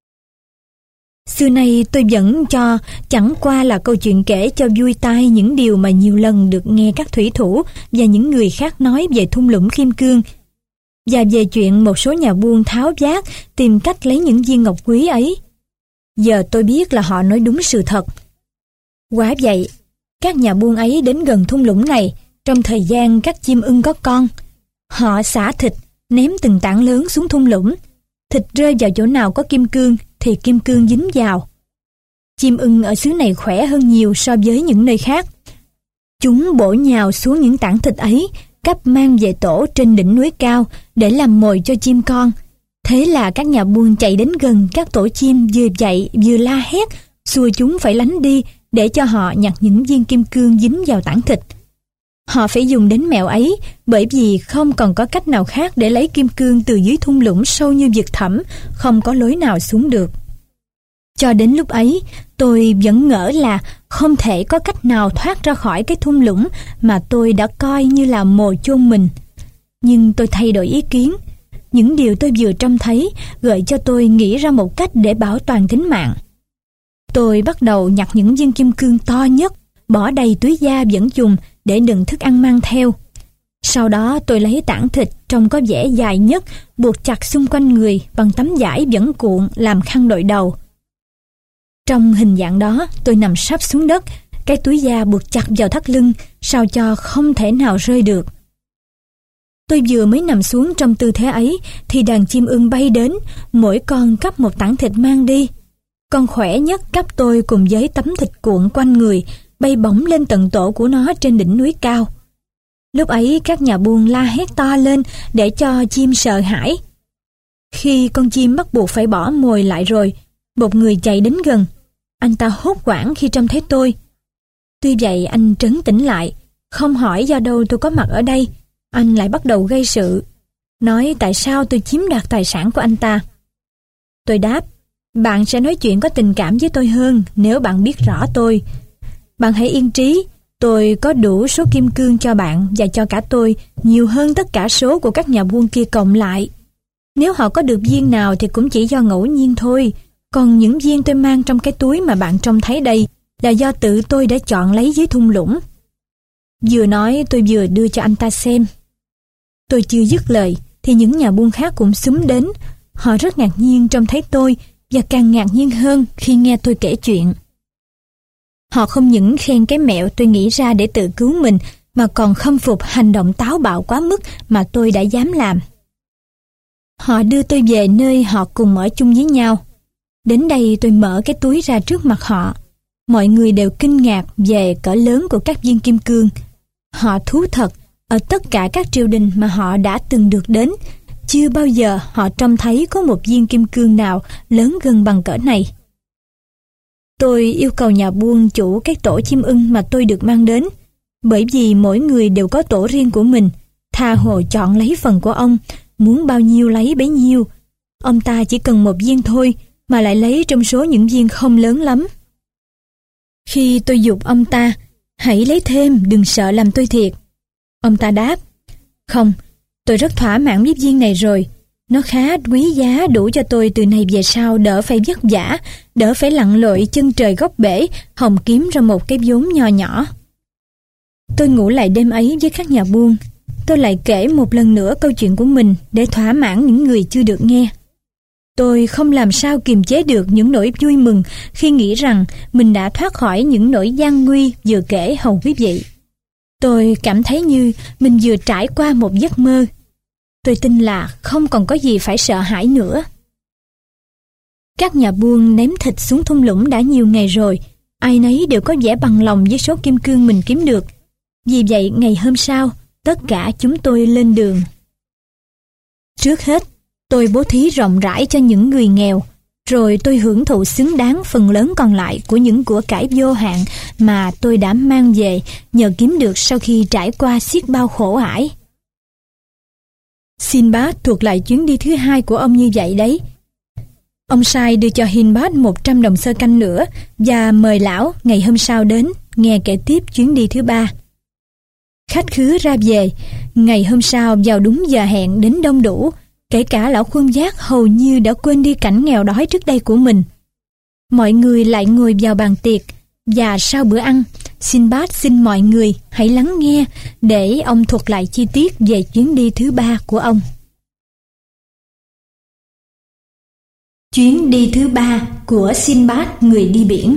Xưa nay tôi vẫn cho chẳng qua là câu chuyện kể cho vui tai những điều mà nhiều lần được nghe các thủy thủ và những người khác nói về thung lũng kim cương, và về chuyện một số nhà buôn tháo vát tìm cách lấy những viên ngọc quý ấy. Giờ tôi biết là họ nói đúng sự thật. Quả vậy, các nhà buôn ấy đến gần thung lũng này trong thời gian các chim ưng có con. Họ xả thịt, ném từng tảng lớn xuống thung lũng. Thịt rơi vào chỗ nào có kim cương thì kim cương dính vào. Chim ưng ở xứ này khỏe hơn nhiều so với những nơi khác. Chúng bổ nhào xuống những tảng thịt ấy, cắp mang về tổ trên đỉnh núi cao để làm mồi cho chim con. Thế là các nhà buôn chạy đến gần các tổ chim, vừa chạy vừa la hét, xua chúng phải lánh đi để cho họ nhặt những viên kim cương dính vào tảng thịt. Họ phải dùng đến mẹo ấy, bởi vì không còn có cách nào khác để lấy kim cương từ dưới thung lũng sâu như vực thẳm, không có lối nào xuống được. Cho đến lúc ấy, tôi vẫn ngỡ là không thể có cách nào thoát ra khỏi cái thung lũng mà tôi đã coi như là mồ chôn mình. Nhưng tôi thay đổi ý kiến. Những điều tôi vừa trông thấy gợi cho tôi nghĩ ra một cách để bảo toàn tính mạng. Tôi bắt đầu nhặt những viên kim cương to nhất, bỏ đầy túi da vẫn dùng để đựng thức ăn mang theo. Sau đó tôi lấy tảng thịt trông có vẻ dài nhất, buộc chặt xung quanh người bằng tấm vải vẫn cuộn làm khăn đội đầu. Trong hình dạng đó, tôi nằm sấp xuống đất, cái túi da buộc chặt vào thắt lưng, sao cho không thể nào rơi được. Tôi vừa mới nằm xuống trong tư thế ấy, thì đàn chim ưng bay đến, mỗi con cắp một tảng thịt mang đi. Con khỏe nhất cắp tôi cùng với tấm thịt cuộn quanh người, bay bổng lên tận tổ của nó trên đỉnh núi cao. Lúc ấy các nhà buôn la hét to lên để cho chim sợ hãi. Khi con chim bắt buộc phải bỏ mồi lại rồi, một người chạy đến gần. Anh ta hốt hoảng khi trông thấy tôi. Tuy vậy anh trấn tĩnh lại, không hỏi do đâu tôi có mặt ở đây. Anh lại bắt đầu gây sự, nói tại sao tôi chiếm đoạt tài sản của anh ta. Tôi đáp, bạn sẽ nói chuyện có tình cảm với tôi hơn nếu bạn biết rõ tôi. Bạn hãy yên trí, tôi có đủ số kim cương cho bạn và cho cả tôi, nhiều hơn tất cả số của các nhà buôn kia cộng lại. Nếu họ có được viên nào thì cũng chỉ do ngẫu nhiên thôi. Còn những viên tôi mang trong cái túi mà bạn trông thấy đây là do tự tôi đã chọn lấy dưới thung lũng. Vừa nói tôi vừa đưa cho anh ta xem. Tôi chưa dứt lời thì những nhà buôn khác cũng xúm đến. Họ rất ngạc nhiên trông thấy tôi và càng ngạc nhiên hơn khi nghe tôi kể chuyện. Họ không những khen cái mẹo tôi nghĩ ra để tự cứu mình mà còn khâm phục hành động táo bạo quá mức mà tôi đã dám làm. Họ đưa tôi về nơi họ cùng ở chung với nhau. Đến đây tôi mở cái túi ra trước mặt họ. Mọi người đều kinh ngạc về cỡ lớn của các viên kim cương. Họ thú thật, ở tất cả các triều đình mà họ đã từng được đến, chưa bao giờ họ trông thấy có một viên kim cương nào lớn gần bằng cỡ này. Tôi yêu cầu nhà buôn chủ cái tổ chim ưng mà tôi được mang đến, bởi vì mỗi người đều có tổ riêng của mình, tha hồ chọn lấy phần của ông, muốn bao nhiêu lấy bấy nhiêu. Ông ta chỉ cần một viên thôi, mà lại lấy trong số những viên không lớn lắm. Khi tôi giục ông ta, hãy lấy thêm, đừng sợ làm tôi thiệt. Ông ta đáp, không, tôi rất thỏa mãn với viên này rồi. Nó khá quý giá, đủ cho tôi từ này về sau đỡ phải vất vả, đỡ phải lặn lội chân trời góc bể, hòng kiếm ra một cái vốn nho nhỏ. Tôi ngủ lại đêm ấy với các nhà buôn. Tôi lại kể một lần nữa câu chuyện của mình để thỏa mãn những người chưa được nghe. Tôi không làm sao kiềm chế được những nỗi vui mừng khi nghĩ rằng mình đã thoát khỏi những nỗi gian nguy vừa kể hầu quý vị. Tôi cảm thấy như mình vừa trải qua một giấc mơ. Tôi tin là không còn có gì phải sợ hãi nữa. Các nhà buôn ném thịt xuống thung lũng đã nhiều ngày rồi, ai nấy đều có vẻ bằng lòng với số kim cương mình kiếm được. Vì vậy ngày hôm sau, tất cả chúng tôi lên đường. Trước hết, tôi bố thí rộng rãi cho những người nghèo, rồi tôi hưởng thụ xứng đáng phần lớn còn lại của những của cải vô hạn mà tôi đã mang về nhờ kiếm được sau khi trải qua xiết bao khổ ải. Sinbad thuộc lại chuyến đi thứ hai của ông như vậy đấy. Ông sai đưa cho Hindbad 100 đồng xơ canh nữa và mời lão ngày hôm sau đến nghe kể tiếp chuyến đi thứ ba. Khách khứa ra về, ngày hôm sau vào đúng giờ hẹn đến đông đủ, kể cả lão khuân giác hầu như đã quên đi cảnh nghèo đói trước đây của mình. Mọi người lại ngồi vào bàn tiệc, và sau bữa ăn, Sinbad xin mọi người hãy lắng nghe để ông thuật lại chi tiết về chuyến đi thứ ba của ông. Chuyến đi thứ ba của Sinbad người đi biển.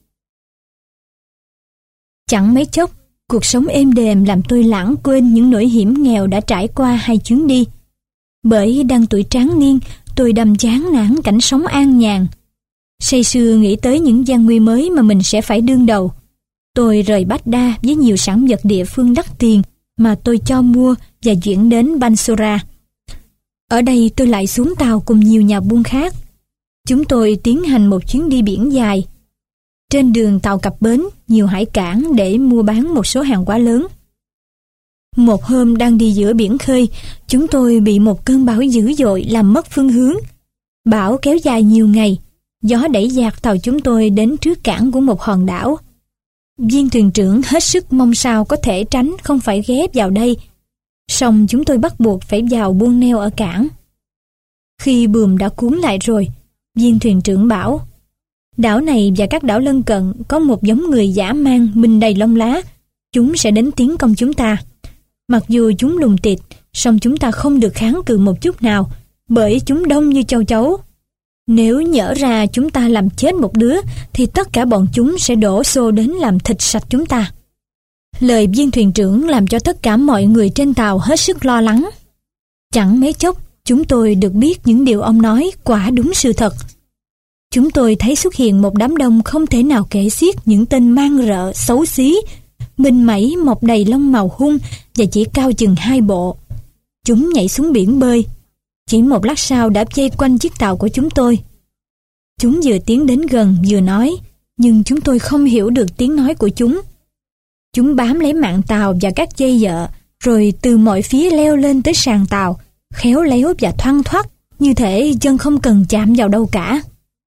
Chẳng mấy chốc, cuộc sống êm đềm làm tôi lãng quên những nỗi hiểm nghèo đã trải qua hai chuyến đi. Bởi đang tuổi tráng niên, tôi đâm chán nản cảnh sống an nhàn. Say sưa nghĩ tới những gian nguy mới mà mình sẽ phải đương đầu. Tôi rời Baghdad với nhiều sản vật địa phương đắt tiền mà tôi cho mua và chuyển đến Bansora. Ở đây tôi lại xuống tàu cùng nhiều nhà buôn khác. Chúng tôi tiến hành một chuyến đi biển dài. Trên đường tàu cập bến nhiều hải cảng để mua bán một số hàng hóa lớn. Một hôm đang đi giữa biển khơi, chúng tôi bị một cơn bão dữ dội làm mất phương hướng. Bão kéo dài nhiều ngày, gió đẩy dạt tàu chúng tôi đến trước cảng của một hòn đảo. Viên thuyền trưởng hết sức mong sao có thể tránh không phải ghé vào đây. Song chúng tôi bắt buộc phải vào buông neo ở cảng. Khi buồm đã cuốn lại rồi, viên thuyền trưởng bảo, Đảo này và các đảo lân cận có một giống người dã man mình đầy lông lá. Chúng sẽ đến tiến công chúng ta. Mặc dù chúng lùng tịt, song chúng ta không được kháng cự một chút nào, bởi chúng đông như châu chấu. Nếu nhỡ ra chúng ta làm chết một đứa, thì tất cả bọn chúng sẽ đổ xô đến làm thịt sạch chúng ta. Lời viên thuyền trưởng làm cho tất cả mọi người trên tàu hết sức lo lắng. Chẳng mấy chốc, chúng tôi được biết những điều ông nói quả đúng sự thật. Chúng tôi thấy xuất hiện một đám đông không thể nào kể xiết những tên man rợ, xấu xí, mình mẩy mọc đầy lông màu hung và chỉ cao chừng 2 bộ. Chúng nhảy xuống biển bơi. Chỉ một lát sau đã vây quanh chiếc tàu của chúng tôi. Chúng vừa tiến đến gần vừa nói, nhưng chúng tôi không hiểu được tiếng nói của chúng. Chúng bám lấy mạn tàu và các dây dợ, rồi từ mọi phía leo lên tới sàn tàu, khéo léo và thoăn thoắt, như thể chân không cần chạm vào đâu cả.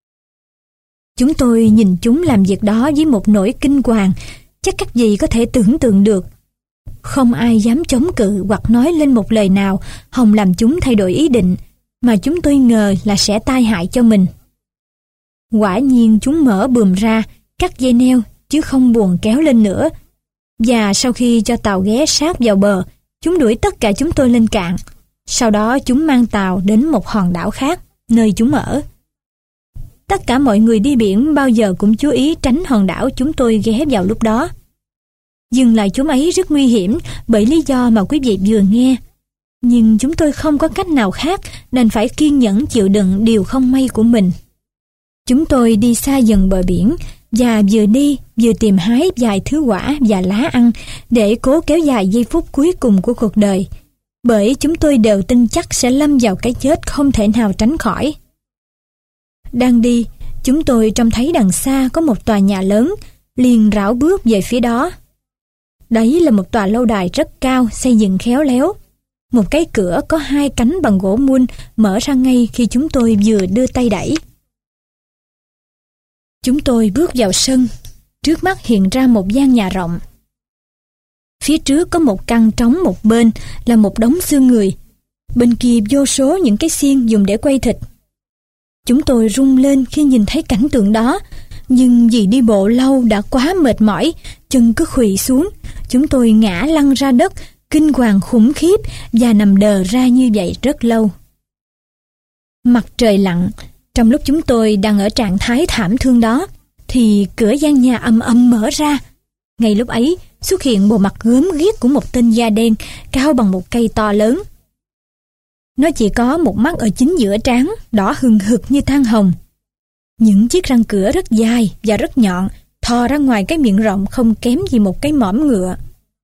Chúng tôi nhìn chúng làm việc đó với một nỗi kinh hoàng, chắc các vị có thể tưởng tượng được. Không ai dám chống cự hoặc nói lên một lời nào hòng làm chúng thay đổi ý định, mà chúng tôi ngờ là sẽ tai hại cho mình. Quả nhiên chúng mở buồm ra, cắt dây neo, chứ không buồn kéo lên nữa. Và sau khi cho tàu ghé sát vào bờ, chúng đuổi tất cả chúng tôi lên cạn. Sau đó chúng mang tàu đến một hòn đảo khác, nơi chúng ở. Tất cả mọi người đi biển bao giờ cũng chú ý tránh hòn đảo chúng tôi ghé vào lúc đó. Dừng lại chúng ấy rất nguy hiểm bởi lý do mà quý vị vừa nghe. Nhưng chúng tôi không có cách nào khác nên phải kiên nhẫn chịu đựng điều không may của mình. Chúng tôi đi xa dần bờ biển và vừa đi vừa tìm hái vài thứ quả và lá ăn để cố kéo dài giây phút cuối cùng của cuộc đời. Bởi chúng tôi đều tin chắc sẽ lâm vào cái chết không thể nào tránh khỏi. Đang đi, chúng tôi trông thấy đằng xa có một tòa nhà lớn, liền rảo bước về phía đó. Đấy là một tòa lâu đài rất cao, xây dựng khéo léo. Một cái cửa có 2 cánh bằng gỗ mun mở ra ngay khi chúng tôi vừa đưa tay đẩy. Chúng tôi bước vào sân, trước mắt hiện ra một gian nhà rộng. Phía trước có một căn trống một bên là một đống xương người, bên kia vô số những cái xiên dùng để quay thịt. Chúng tôi rung lên khi nhìn thấy cảnh tượng đó, nhưng vì đi bộ lâu đã quá mệt mỏi, chân cứ khuỵu xuống, chúng tôi ngã lăn ra đất, kinh hoàng khủng khiếp và nằm đờ ra như vậy rất lâu. Mặt trời lặn, trong lúc chúng tôi đang ở trạng thái thảm thương đó, thì cửa gian nhà ầm ầm mở ra. Ngay lúc ấy, xuất hiện bộ mặt gớm ghiếc của một tên da đen, cao bằng một cây to lớn. Nó chỉ có một mắt ở chính giữa trán, đỏ hừng hực như than hồng. Những chiếc răng cửa rất dài và rất nhọn, thò ra ngoài cái miệng rộng không kém gì một cái mõm ngựa.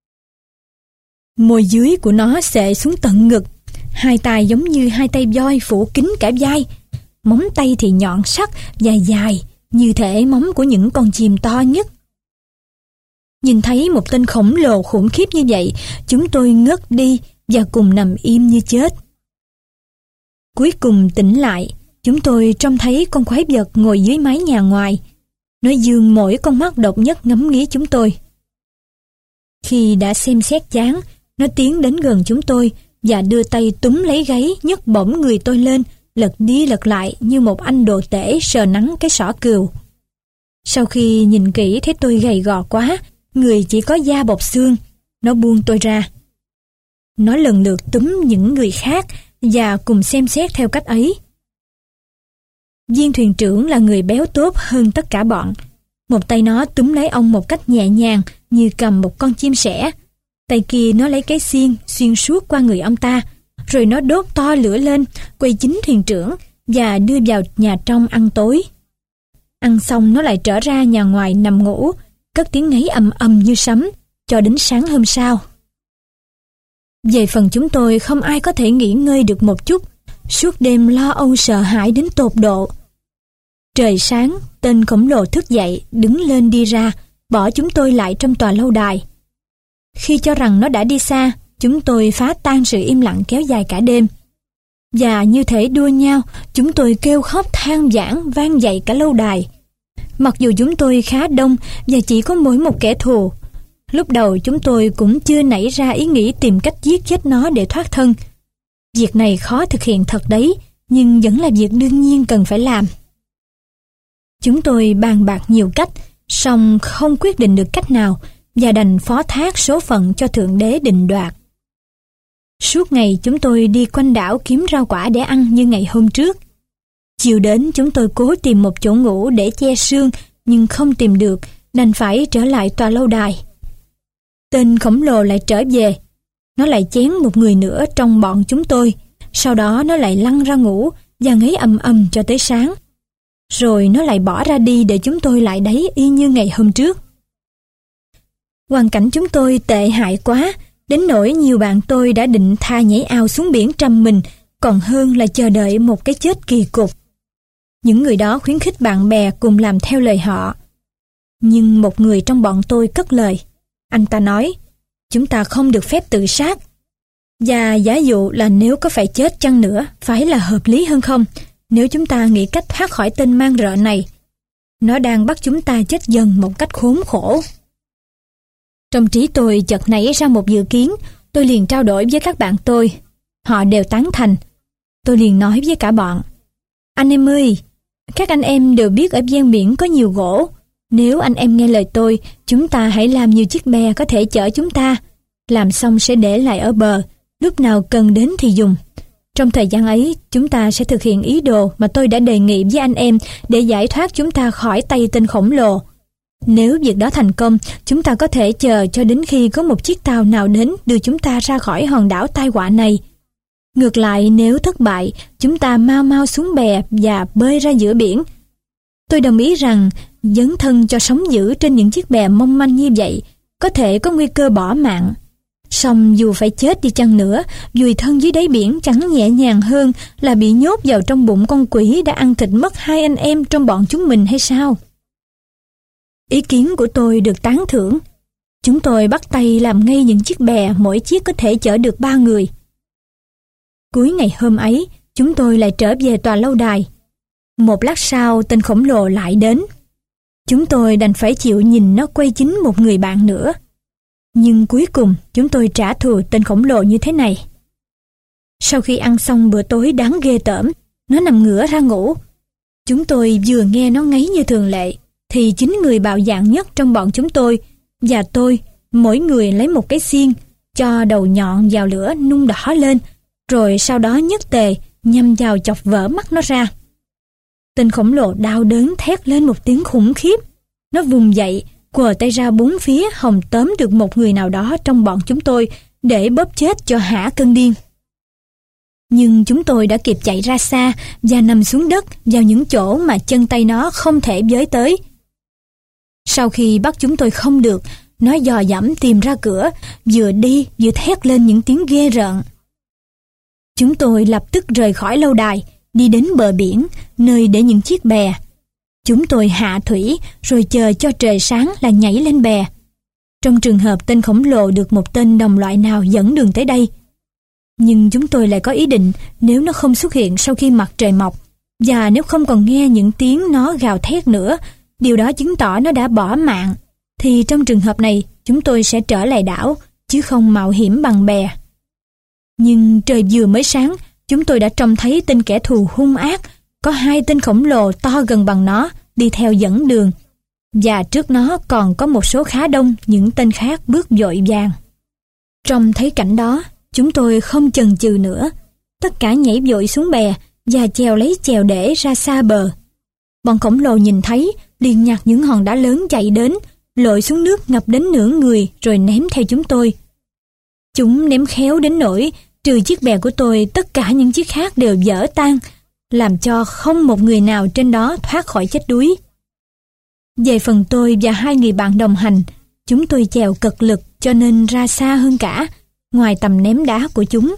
Môi dưới của nó xệ xuống tận ngực, 2 tay giống như 2 tay voi phủ kín cả vai. Móng tay thì nhọn sắc và dài, như thể móng của những con chim to nhất. Nhìn thấy một tên khổng lồ khủng khiếp như vậy, chúng tôi ngất đi và cùng nằm im như chết. Cuối cùng tỉnh lại, chúng tôi trông thấy con quái vật ngồi dưới mái nhà ngoài. Nó dương mỗi con mắt độc nhất ngắm nghía chúng tôi. Khi đã xem xét chán, nó tiến đến gần chúng tôi và đưa tay túm lấy gáy nhấc bổng người tôi lên, lật đi lật lại như một anh đồ tể sờ nắng cái xỏ cừu. Sau khi nhìn kỹ thấy tôi gầy gò quá, người chỉ có da bọc xương, nó buông tôi ra. Nó lần lượt túm những người khác và cùng xem xét theo cách ấy. Viên thuyền trưởng là người béo tốt hơn tất cả bọn. Một tay nó túm lấy ông một cách nhẹ nhàng như cầm một con chim sẻ. Tay kia nó lấy cái xiên xuyên suốt qua người ông ta, rồi nó đốt to lửa lên, quay chính thuyền trưởng và đưa vào nhà trong ăn tối. Ăn xong nó lại trở ra nhà ngoài nằm ngủ, cất tiếng ngáy ầm ầm như sấm, cho đến sáng hôm sau. Về phần chúng tôi không ai có thể nghỉ ngơi được một chút, suốt đêm lo âu sợ hãi đến tột độ. Trời sáng, tên khổng lồ thức dậy, đứng lên đi ra, bỏ chúng tôi lại trong tòa lâu đài. Khi cho rằng nó đã đi xa, chúng tôi phá tan sự im lặng kéo dài cả đêm. Và như thể đua nhau, chúng tôi kêu khóc than vãn vang dậy cả lâu đài. Mặc dù chúng tôi khá đông và chỉ có mỗi một kẻ thù. Lúc đầu chúng tôi cũng chưa nảy ra ý nghĩ tìm cách giết chết nó để thoát thân. Việc này khó thực hiện thật đấy, nhưng vẫn là việc đương nhiên cần phải làm. Chúng tôi bàn bạc nhiều cách, song không quyết định được cách nào và đành phó thác số phận cho Thượng Đế định đoạt. Suốt ngày chúng tôi đi quanh đảo kiếm rau quả để ăn như ngày hôm trước. Chiều đến chúng tôi cố tìm một chỗ ngủ để che sương nhưng không tìm được, đành phải trở lại tòa lâu đài. Tên khổng lồ lại trở về. Nó lại chén một người nữa trong bọn chúng tôi. Sau đó nó lại lăn ra ngủ và ngáy ầm ầm cho tới sáng. Rồi nó lại bỏ ra đi để chúng tôi lại đấy y như ngày hôm trước. Hoàn cảnh chúng tôi tệ hại quá, đến nỗi nhiều bạn tôi đã định tha nhảy ao xuống biển trầm mình, còn hơn là chờ đợi một cái chết kỳ cục. Những người đó khuyến khích bạn bè cùng làm theo lời họ. Nhưng một người trong bọn tôi cất lời. Anh ta nói, chúng ta không được phép tự sát. Và giả dụ là nếu có phải chết chăng nữa, phải là hợp lý hơn không, nếu chúng ta nghĩ cách thoát khỏi tên man rợ này. Nó đang bắt chúng ta chết dần một cách khốn khổ. Trong trí tôi chợt nảy ra một dự kiến, tôi liền trao đổi với các bạn tôi. Họ đều tán thành. Tôi liền nói với cả bọn, anh em ơi, các anh em đều biết ở ven biển có nhiều gỗ. Nếu anh em nghe lời tôi, chúng ta hãy làm nhiều chiếc bè có thể chở chúng ta. Làm xong sẽ để lại ở bờ, lúc nào cần đến thì dùng. Trong thời gian ấy, chúng ta sẽ thực hiện ý đồ mà tôi đã đề nghị với anh em để giải thoát chúng ta khỏi tay tên khổng lồ. Nếu việc đó thành công, chúng ta có thể chờ cho đến khi có một chiếc tàu nào đến đưa chúng ta ra khỏi hòn đảo tai họa này. Ngược lại, nếu thất bại, chúng ta mau mau xuống bè và bơi ra giữa biển. Tôi đồng ý rằng dấn thân cho sống dữ trên những chiếc bè mong manh như vậy có thể có nguy cơ bỏ mạng. Song dù phải chết đi chăng nữa, vùi thân dưới đáy biển chẳng nhẹ nhàng hơn là bị nhốt vào trong bụng con quỷ đã ăn thịt mất hai anh em trong bọn chúng mình hay sao? Ý kiến của tôi được tán thưởng. Chúng tôi bắt tay làm ngay những chiếc bè, mỗi chiếc có thể chở được 3 người. Cuối ngày hôm ấy, chúng tôi lại trở về tòa lâu đài. Một lát sau, tên khổng lồ lại đến. Chúng tôi đành phải chịu nhìn nó quay chính một người bạn nữa. Nhưng cuối cùng, chúng tôi trả thù tên khổng lồ như thế này. Sau khi ăn xong bữa tối đáng ghê tởm, nó nằm ngửa ra ngủ. Chúng tôi vừa nghe nó ngáy như thường lệ, thì 9 người bạo dạn nhất trong bọn chúng tôi và tôi, mỗi người lấy một cái xiên, cho đầu nhọn vào lửa nung đỏ lên, rồi sau đó nhấc tề nhằm vào chọc vỡ mắt nó ra. Tên khổng lồ đau đớn thét lên một tiếng khủng khiếp. Nó vùng dậy, quờ tay ra bốn phía hòng tóm được một người nào đó trong bọn chúng tôi để bóp chết cho hả cơn điên. Nhưng chúng tôi đã kịp chạy ra xa và nằm xuống đất vào những chỗ mà chân tay nó không thể với tới. Sau khi bắt chúng tôi không được, nó dò dẫm tìm ra cửa, vừa đi vừa thét lên những tiếng ghê rợn. Chúng tôi lập tức rời khỏi lâu đài, đi đến bờ biển, nơi để những chiếc bè. Chúng tôi hạ thủy, rồi chờ cho trời sáng là nhảy lên bè. Trong trường hợp tên khổng lồ được một tên đồng loại nào dẫn đường tới đây. Nhưng chúng tôi lại có ý định nếu nó không xuất hiện sau khi mặt trời mọc, và nếu không còn nghe những tiếng nó gào thét nữa, điều đó chứng tỏ nó đã bỏ mạng, thì trong trường hợp này chúng tôi sẽ trở lại đảo, chứ không mạo hiểm bằng bè. Nhưng trời vừa mới sáng, chúng tôi đã trông thấy tên kẻ thù hung ác, có 2 tên khổng lồ to gần bằng nó đi theo dẫn đường, và trước nó còn có một số khá đông những tên khác bước vội vàng. Trông thấy cảnh đó, chúng tôi không chần chừ nữa, tất cả nhảy vội xuống bè và chèo lấy chèo để ra xa bờ. Bọn khổng lồ nhìn thấy, liền nhặt những hòn đá lớn chạy đến, lội xuống nước ngập đến nửa người rồi ném theo chúng tôi. Chúng ném khéo đến nỗi trừ chiếc bè của tôi, tất cả những chiếc khác đều vỡ tan, làm cho không một người nào trên đó thoát khỏi chết đuối. Về phần tôi và 2 người bạn đồng hành, chúng tôi chèo cật lực cho nên ra xa hơn cả, ngoài tầm ném đá của chúng.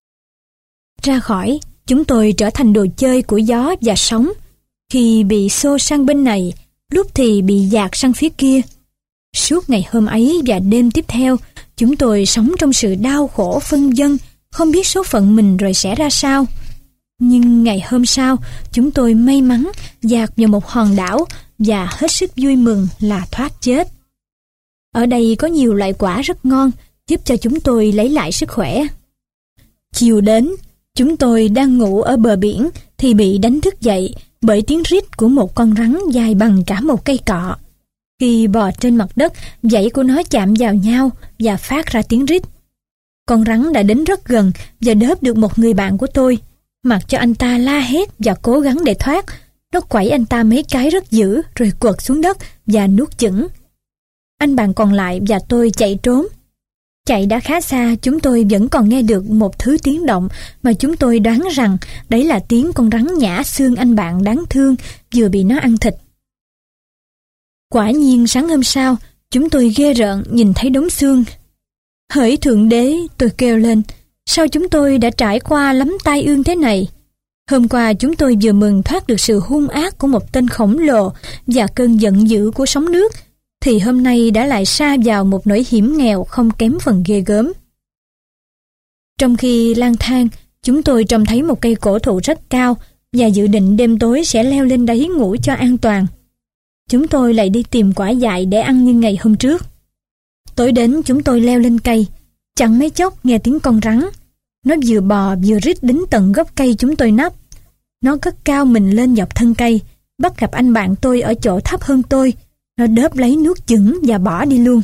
Ra khỏi, chúng tôi trở thành đồ chơi của gió và sóng, khi bị xô sang bên này, lúc thì bị dạt sang phía kia. Suốt ngày hôm ấy và đêm tiếp theo, chúng tôi sống trong sự đau khổ phân vân, không biết số phận mình rồi sẽ ra sao. Nhưng ngày hôm sau, chúng tôi may mắn dạt vào một hòn đảo và hết sức vui mừng là thoát chết. Ở đây có nhiều loại quả rất ngon, giúp cho chúng tôi lấy lại sức khỏe. Chiều đến, chúng tôi đang ngủ ở bờ biển thì bị đánh thức dậy bởi tiếng rít của một con rắn dài bằng cả một cây cọ. Khi bò trên mặt đất, dãy của nó chạm vào nhau và phát ra tiếng rít. Con rắn đã đến rất gần và đớp được một người bạn của tôi. Mặc cho anh ta la hét và cố gắng để thoát, nó quẩy anh ta mấy cái rất dữ rồi quật xuống đất và nuốt chửng. Anh bạn còn lại và tôi chạy trốn. Chạy đã khá xa, chúng tôi vẫn còn nghe được một thứ tiếng động mà chúng tôi đoán rằng đấy là tiếng con rắn nhả xương anh bạn đáng thương vừa bị nó ăn thịt. Quả nhiên sáng hôm sau, chúng tôi ghê rợn nhìn thấy đống xương. Hỡi Thượng Đế, tôi kêu lên, sao chúng tôi đã trải qua lắm tai ương thế này? Hôm qua chúng tôi vừa mừng thoát được sự hung ác của một tên khổng lồ và cơn giận dữ của sóng nước, thì hôm nay đã lại sa vào một nỗi hiểm nghèo không kém phần ghê gớm. Trong khi lang thang, chúng tôi trông thấy một cây cổ thụ rất cao và dự định đêm tối sẽ leo lên đấy ngủ cho an toàn. Chúng tôi lại đi tìm quả dại để ăn như ngày hôm trước. Tối đến chúng tôi leo lên cây, chẳng mấy chốc nghe tiếng con rắn. Nó vừa bò vừa rít đến tận gốc cây chúng tôi nấp. Nó cất cao mình lên dọc thân cây, bắt gặp anh bạn tôi ở chỗ thấp hơn tôi. Nó đớp lấy nuốt chửng và bỏ đi luôn.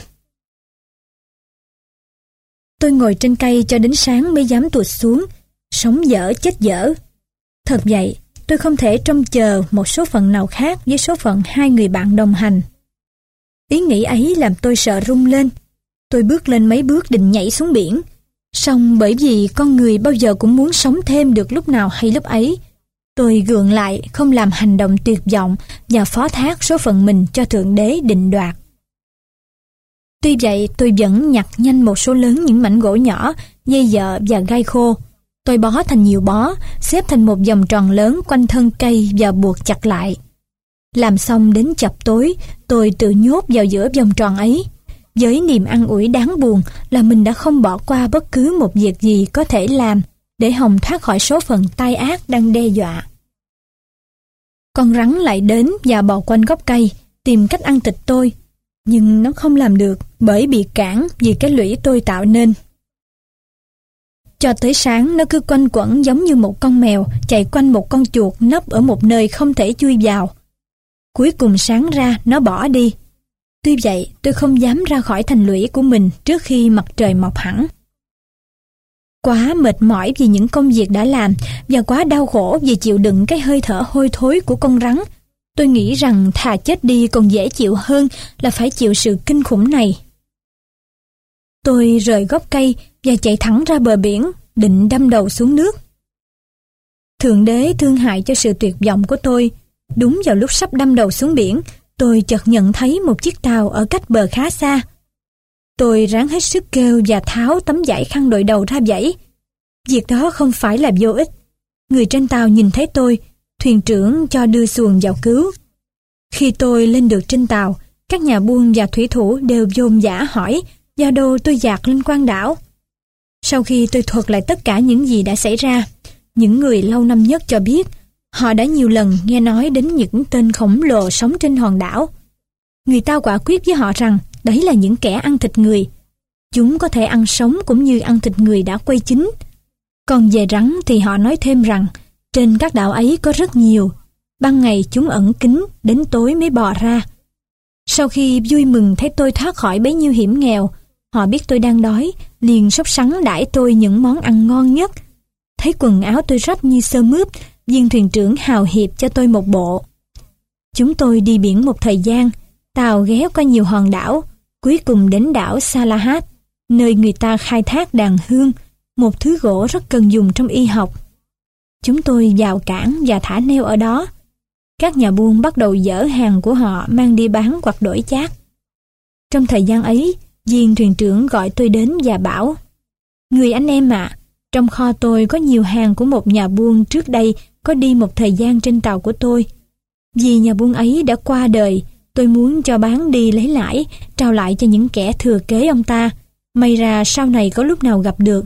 Tôi ngồi trên cây cho đến sáng mới dám tụt xuống. Sống dở chết dở. Thật vậy, tôi không thể trông chờ một số phận nào khác với số phận hai người bạn đồng hành. Ý nghĩ ấy làm tôi sợ run lên. Tôi bước lên mấy bước định nhảy xuống biển. Song bởi vì con người bao giờ cũng muốn sống thêm được lúc nào hay lúc ấy, tôi gượng lại không làm hành động tuyệt vọng và phó thác số phận mình cho Thượng Đế định đoạt. Tuy vậy, tôi vẫn nhặt nhanh một số lớn những mảnh gỗ nhỏ, dây dợ và gai khô. Tôi bó thành nhiều bó, xếp thành một vòng tròn lớn quanh thân cây và buộc chặt lại. Làm xong đến chập tối, tôi tự nhốt vào giữa vòng tròn ấy, với niềm an ủi đáng buồn là mình đã không bỏ qua bất cứ một việc gì có thể làm để hòng thoát khỏi số phận tai ác đang đe dọa. Con rắn lại đến và bò quanh gốc cây, tìm cách ăn thịt tôi, nhưng nó không làm được bởi bị cản vì cái lũy tôi tạo nên. Cho tới sáng, nó cứ quanh quẩn giống như một con mèo chạy quanh một con chuột nấp ở một nơi không thể chui vào. Cuối cùng sáng ra, nó bỏ đi. Tuy vậy, tôi không dám ra khỏi thành lũy của mình trước khi mặt trời mọc hẳn. Quá mệt mỏi vì những công việc đã làm và quá đau khổ vì chịu đựng cái hơi thở hôi thối của con rắn, tôi nghĩ rằng thà chết đi còn dễ chịu hơn là phải chịu sự kinh khủng này. Tôi rời gốc cây và chạy thẳng ra bờ biển, định đâm đầu xuống nước. Thượng Đế thương hại cho sự tuyệt vọng của tôi. Đúng vào lúc sắp đâm đầu xuống biển, tôi chợt nhận thấy một chiếc tàu ở cách bờ khá xa. Tôi ráng hết sức kêu và tháo tấm vải khăn đội đầu ra vẫy. Việc đó không phải là vô ích. Người trên tàu nhìn thấy tôi, thuyền trưởng cho đưa xuồng vào cứu. Khi tôi lên được trên tàu, các nhà buôn và thủy thủ đều dồn dã hỏi do đâu tôi dạt lên quan đảo. Sau khi tôi thuật lại tất cả những gì đã xảy ra, những người lâu năm nhất cho biết họ đã nhiều lần nghe nói đến những tên khổng lồ sống trên hòn đảo. Người ta quả quyết với họ rằng đấy là những kẻ ăn thịt người. Chúng có thể ăn sống cũng như ăn thịt người đã quay chín. Còn về rắn thì họ nói thêm rằng trên các đảo ấy có rất nhiều. Ban ngày chúng ẩn kín, đến tối mới bò ra. Sau khi vui mừng thấy tôi thoát khỏi bấy nhiêu hiểm nghèo, họ biết tôi đang đói, liền sốt sắng đãi tôi những món ăn ngon nhất. Thấy quần áo tôi rách như sơ mướp, viên thuyền trưởng hào hiệp cho tôi một bộ. Chúng tôi đi biển một thời gian, tàu ghé qua nhiều hòn đảo, cuối cùng đến đảo Salahat, nơi người ta khai thác đàn hương, một thứ gỗ rất cần dùng trong y học. Chúng tôi vào cảng và thả neo ở đó. Các nhà buôn bắt đầu dỡ hàng của họ mang đi bán hoặc đổi chác. Trong thời gian ấy, viên thuyền trưởng gọi tôi đến và bảo: "Người anh em ạ, trong kho tôi có nhiều hàng của một nhà buôn trước đây có đi một thời gian trên tàu của tôi. Vì nhà buôn ấy đã qua đời, tôi muốn cho bán đi lấy lãi, trao lại cho những kẻ thừa kế ông ta. May ra sau này có lúc nào gặp được."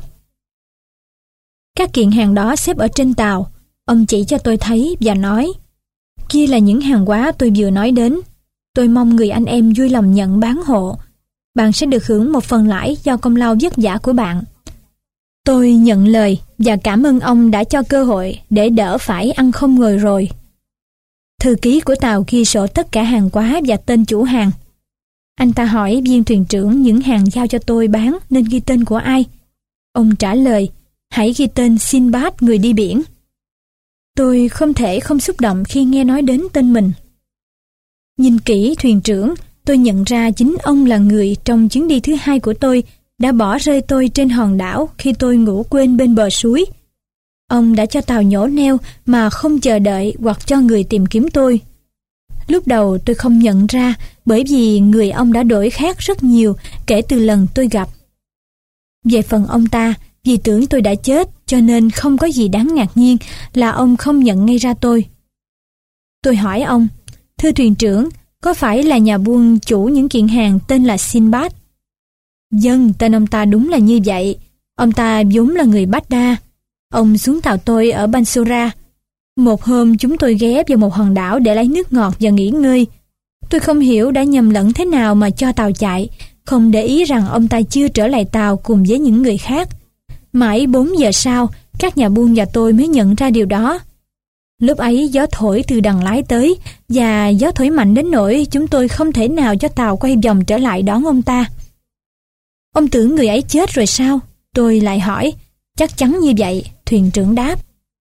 Các kiện hàng đó xếp ở trên tàu. Ông chỉ cho tôi thấy và nói: "Kia là những hàng hóa tôi vừa nói đến. Tôi mong người anh em vui lòng nhận bán hộ. Bạn sẽ được hưởng một phần lãi do công lao vất vả của bạn." Tôi nhận lời và cảm ơn ông đã cho cơ hội để đỡ phải ăn không ngồi rồi. Thư ký của tàu ghi sổ tất cả hàng hóa và tên chủ hàng. Anh ta hỏi viên thuyền trưởng những hàng giao cho tôi bán nên ghi tên của ai. Ông trả lời, hãy ghi tên Sinbad người đi biển. Tôi không thể không xúc động khi nghe nói đến tên mình. Nhìn kỹ thuyền trưởng, tôi nhận ra chính ông là người trong chuyến đi thứ hai của tôi đã bỏ rơi tôi trên hòn đảo khi tôi ngủ quên bên bờ suối. Ông đã cho tàu nhổ neo mà không chờ đợi hoặc cho người tìm kiếm tôi. Lúc đầu tôi không nhận ra bởi vì người ông đã đổi khác rất nhiều kể từ lần tôi gặp. Về phần ông ta, vì tưởng tôi đã chết cho nên không có gì đáng ngạc nhiên là ông không nhận ngay ra tôi. Tôi hỏi ông, thưa thuyền trưởng, có phải là nhà buôn chủ những kiện hàng tên là Sinbad? Vâng, tên ông ta đúng là như vậy. Ông ta vốn là người Baghdad. Ông xuống tàu tôi ở Bansura. Một hôm chúng tôi ghé vào một hòn đảo để lấy nước ngọt và nghỉ ngơi. Tôi không hiểu đã nhầm lẫn thế nào mà cho tàu chạy, không để ý rằng ông ta chưa trở lại tàu cùng với những người khác. Mãi 4 giờ sau, các nhà buôn và tôi mới nhận ra điều đó. Lúc ấy gió thổi từ đằng lái tới, và gió thổi mạnh đến nỗi chúng tôi không thể nào cho tàu quay vòng trở lại đón ông ta. Ông tưởng người ấy chết rồi sao? Tôi lại hỏi. Chắc chắn như vậy, thuyền trưởng đáp.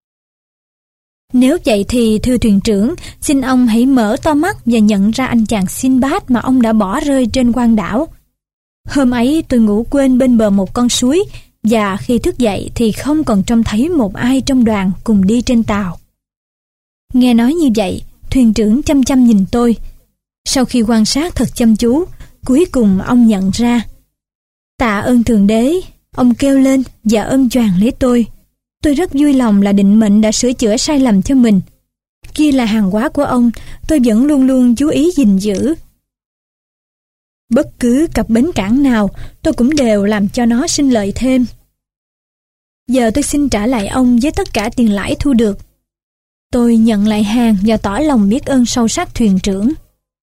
Nếu vậy thì thưa thuyền trưởng, xin ông hãy mở to mắt và nhận ra anh chàng Sinbad mà ông đã bỏ rơi trên quan đảo. Hôm ấy tôi ngủ quên bên bờ một con suối, và khi thức dậy thì không còn trông thấy một ai trong đoàn cùng đi trên tàu. Nghe nói như vậy, thuyền trưởng chăm chăm nhìn tôi. Sau khi quan sát thật chăm chú, cuối cùng ông nhận ra. Tạ ơn Thượng Đế, ông kêu lên và ôm choàng lấy tôi. Tôi rất vui lòng là định mệnh đã sửa chữa sai lầm cho mình. Kia là hàng hóa của ông, tôi vẫn luôn luôn chú ý gìn giữ. Bất cứ cặp bến cảng nào, tôi cũng đều làm cho nó sinh lợi thêm. Giờ tôi xin trả lại ông với tất cả tiền lãi thu được. Tôi nhận lại hàng và tỏ lòng biết ơn sâu sắc thuyền trưởng.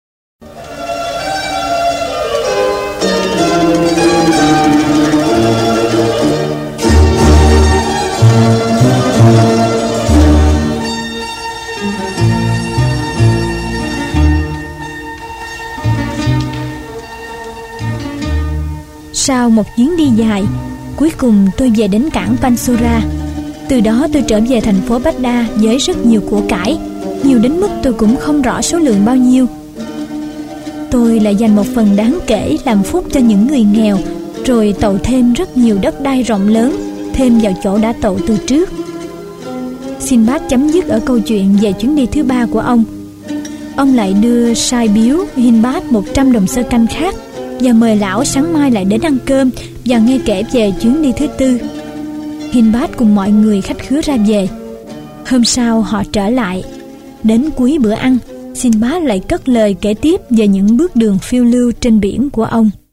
Sau một chuyến đi dài, cuối cùng tôi về đến cảng Bansura. Từ đó tôi trở về thành phố Baghdad với rất nhiều của cải, nhiều đến mức tôi cũng không rõ số lượng bao nhiêu. Tôi lại dành một phần đáng kể làm phúc cho những người nghèo, rồi tậu thêm rất nhiều đất đai rộng lớn, thêm vào chỗ đã tậu từ trước. Sinbad chấm dứt ở câu chuyện về chuyến đi thứ 3 của ông. Ông lại đưa sai biếu Hindbad 100 đồng xơ canh khác và mời lão sáng mai lại đến ăn cơm và nghe kể về chuyến đi thứ 4. Hindbad cùng mọi người khách khứa ra về. Hôm sau họ trở lại. Đến cuối bữa ăn, Sinbad lại cất lời kể tiếp về những bước đường phiêu lưu trên biển của ông.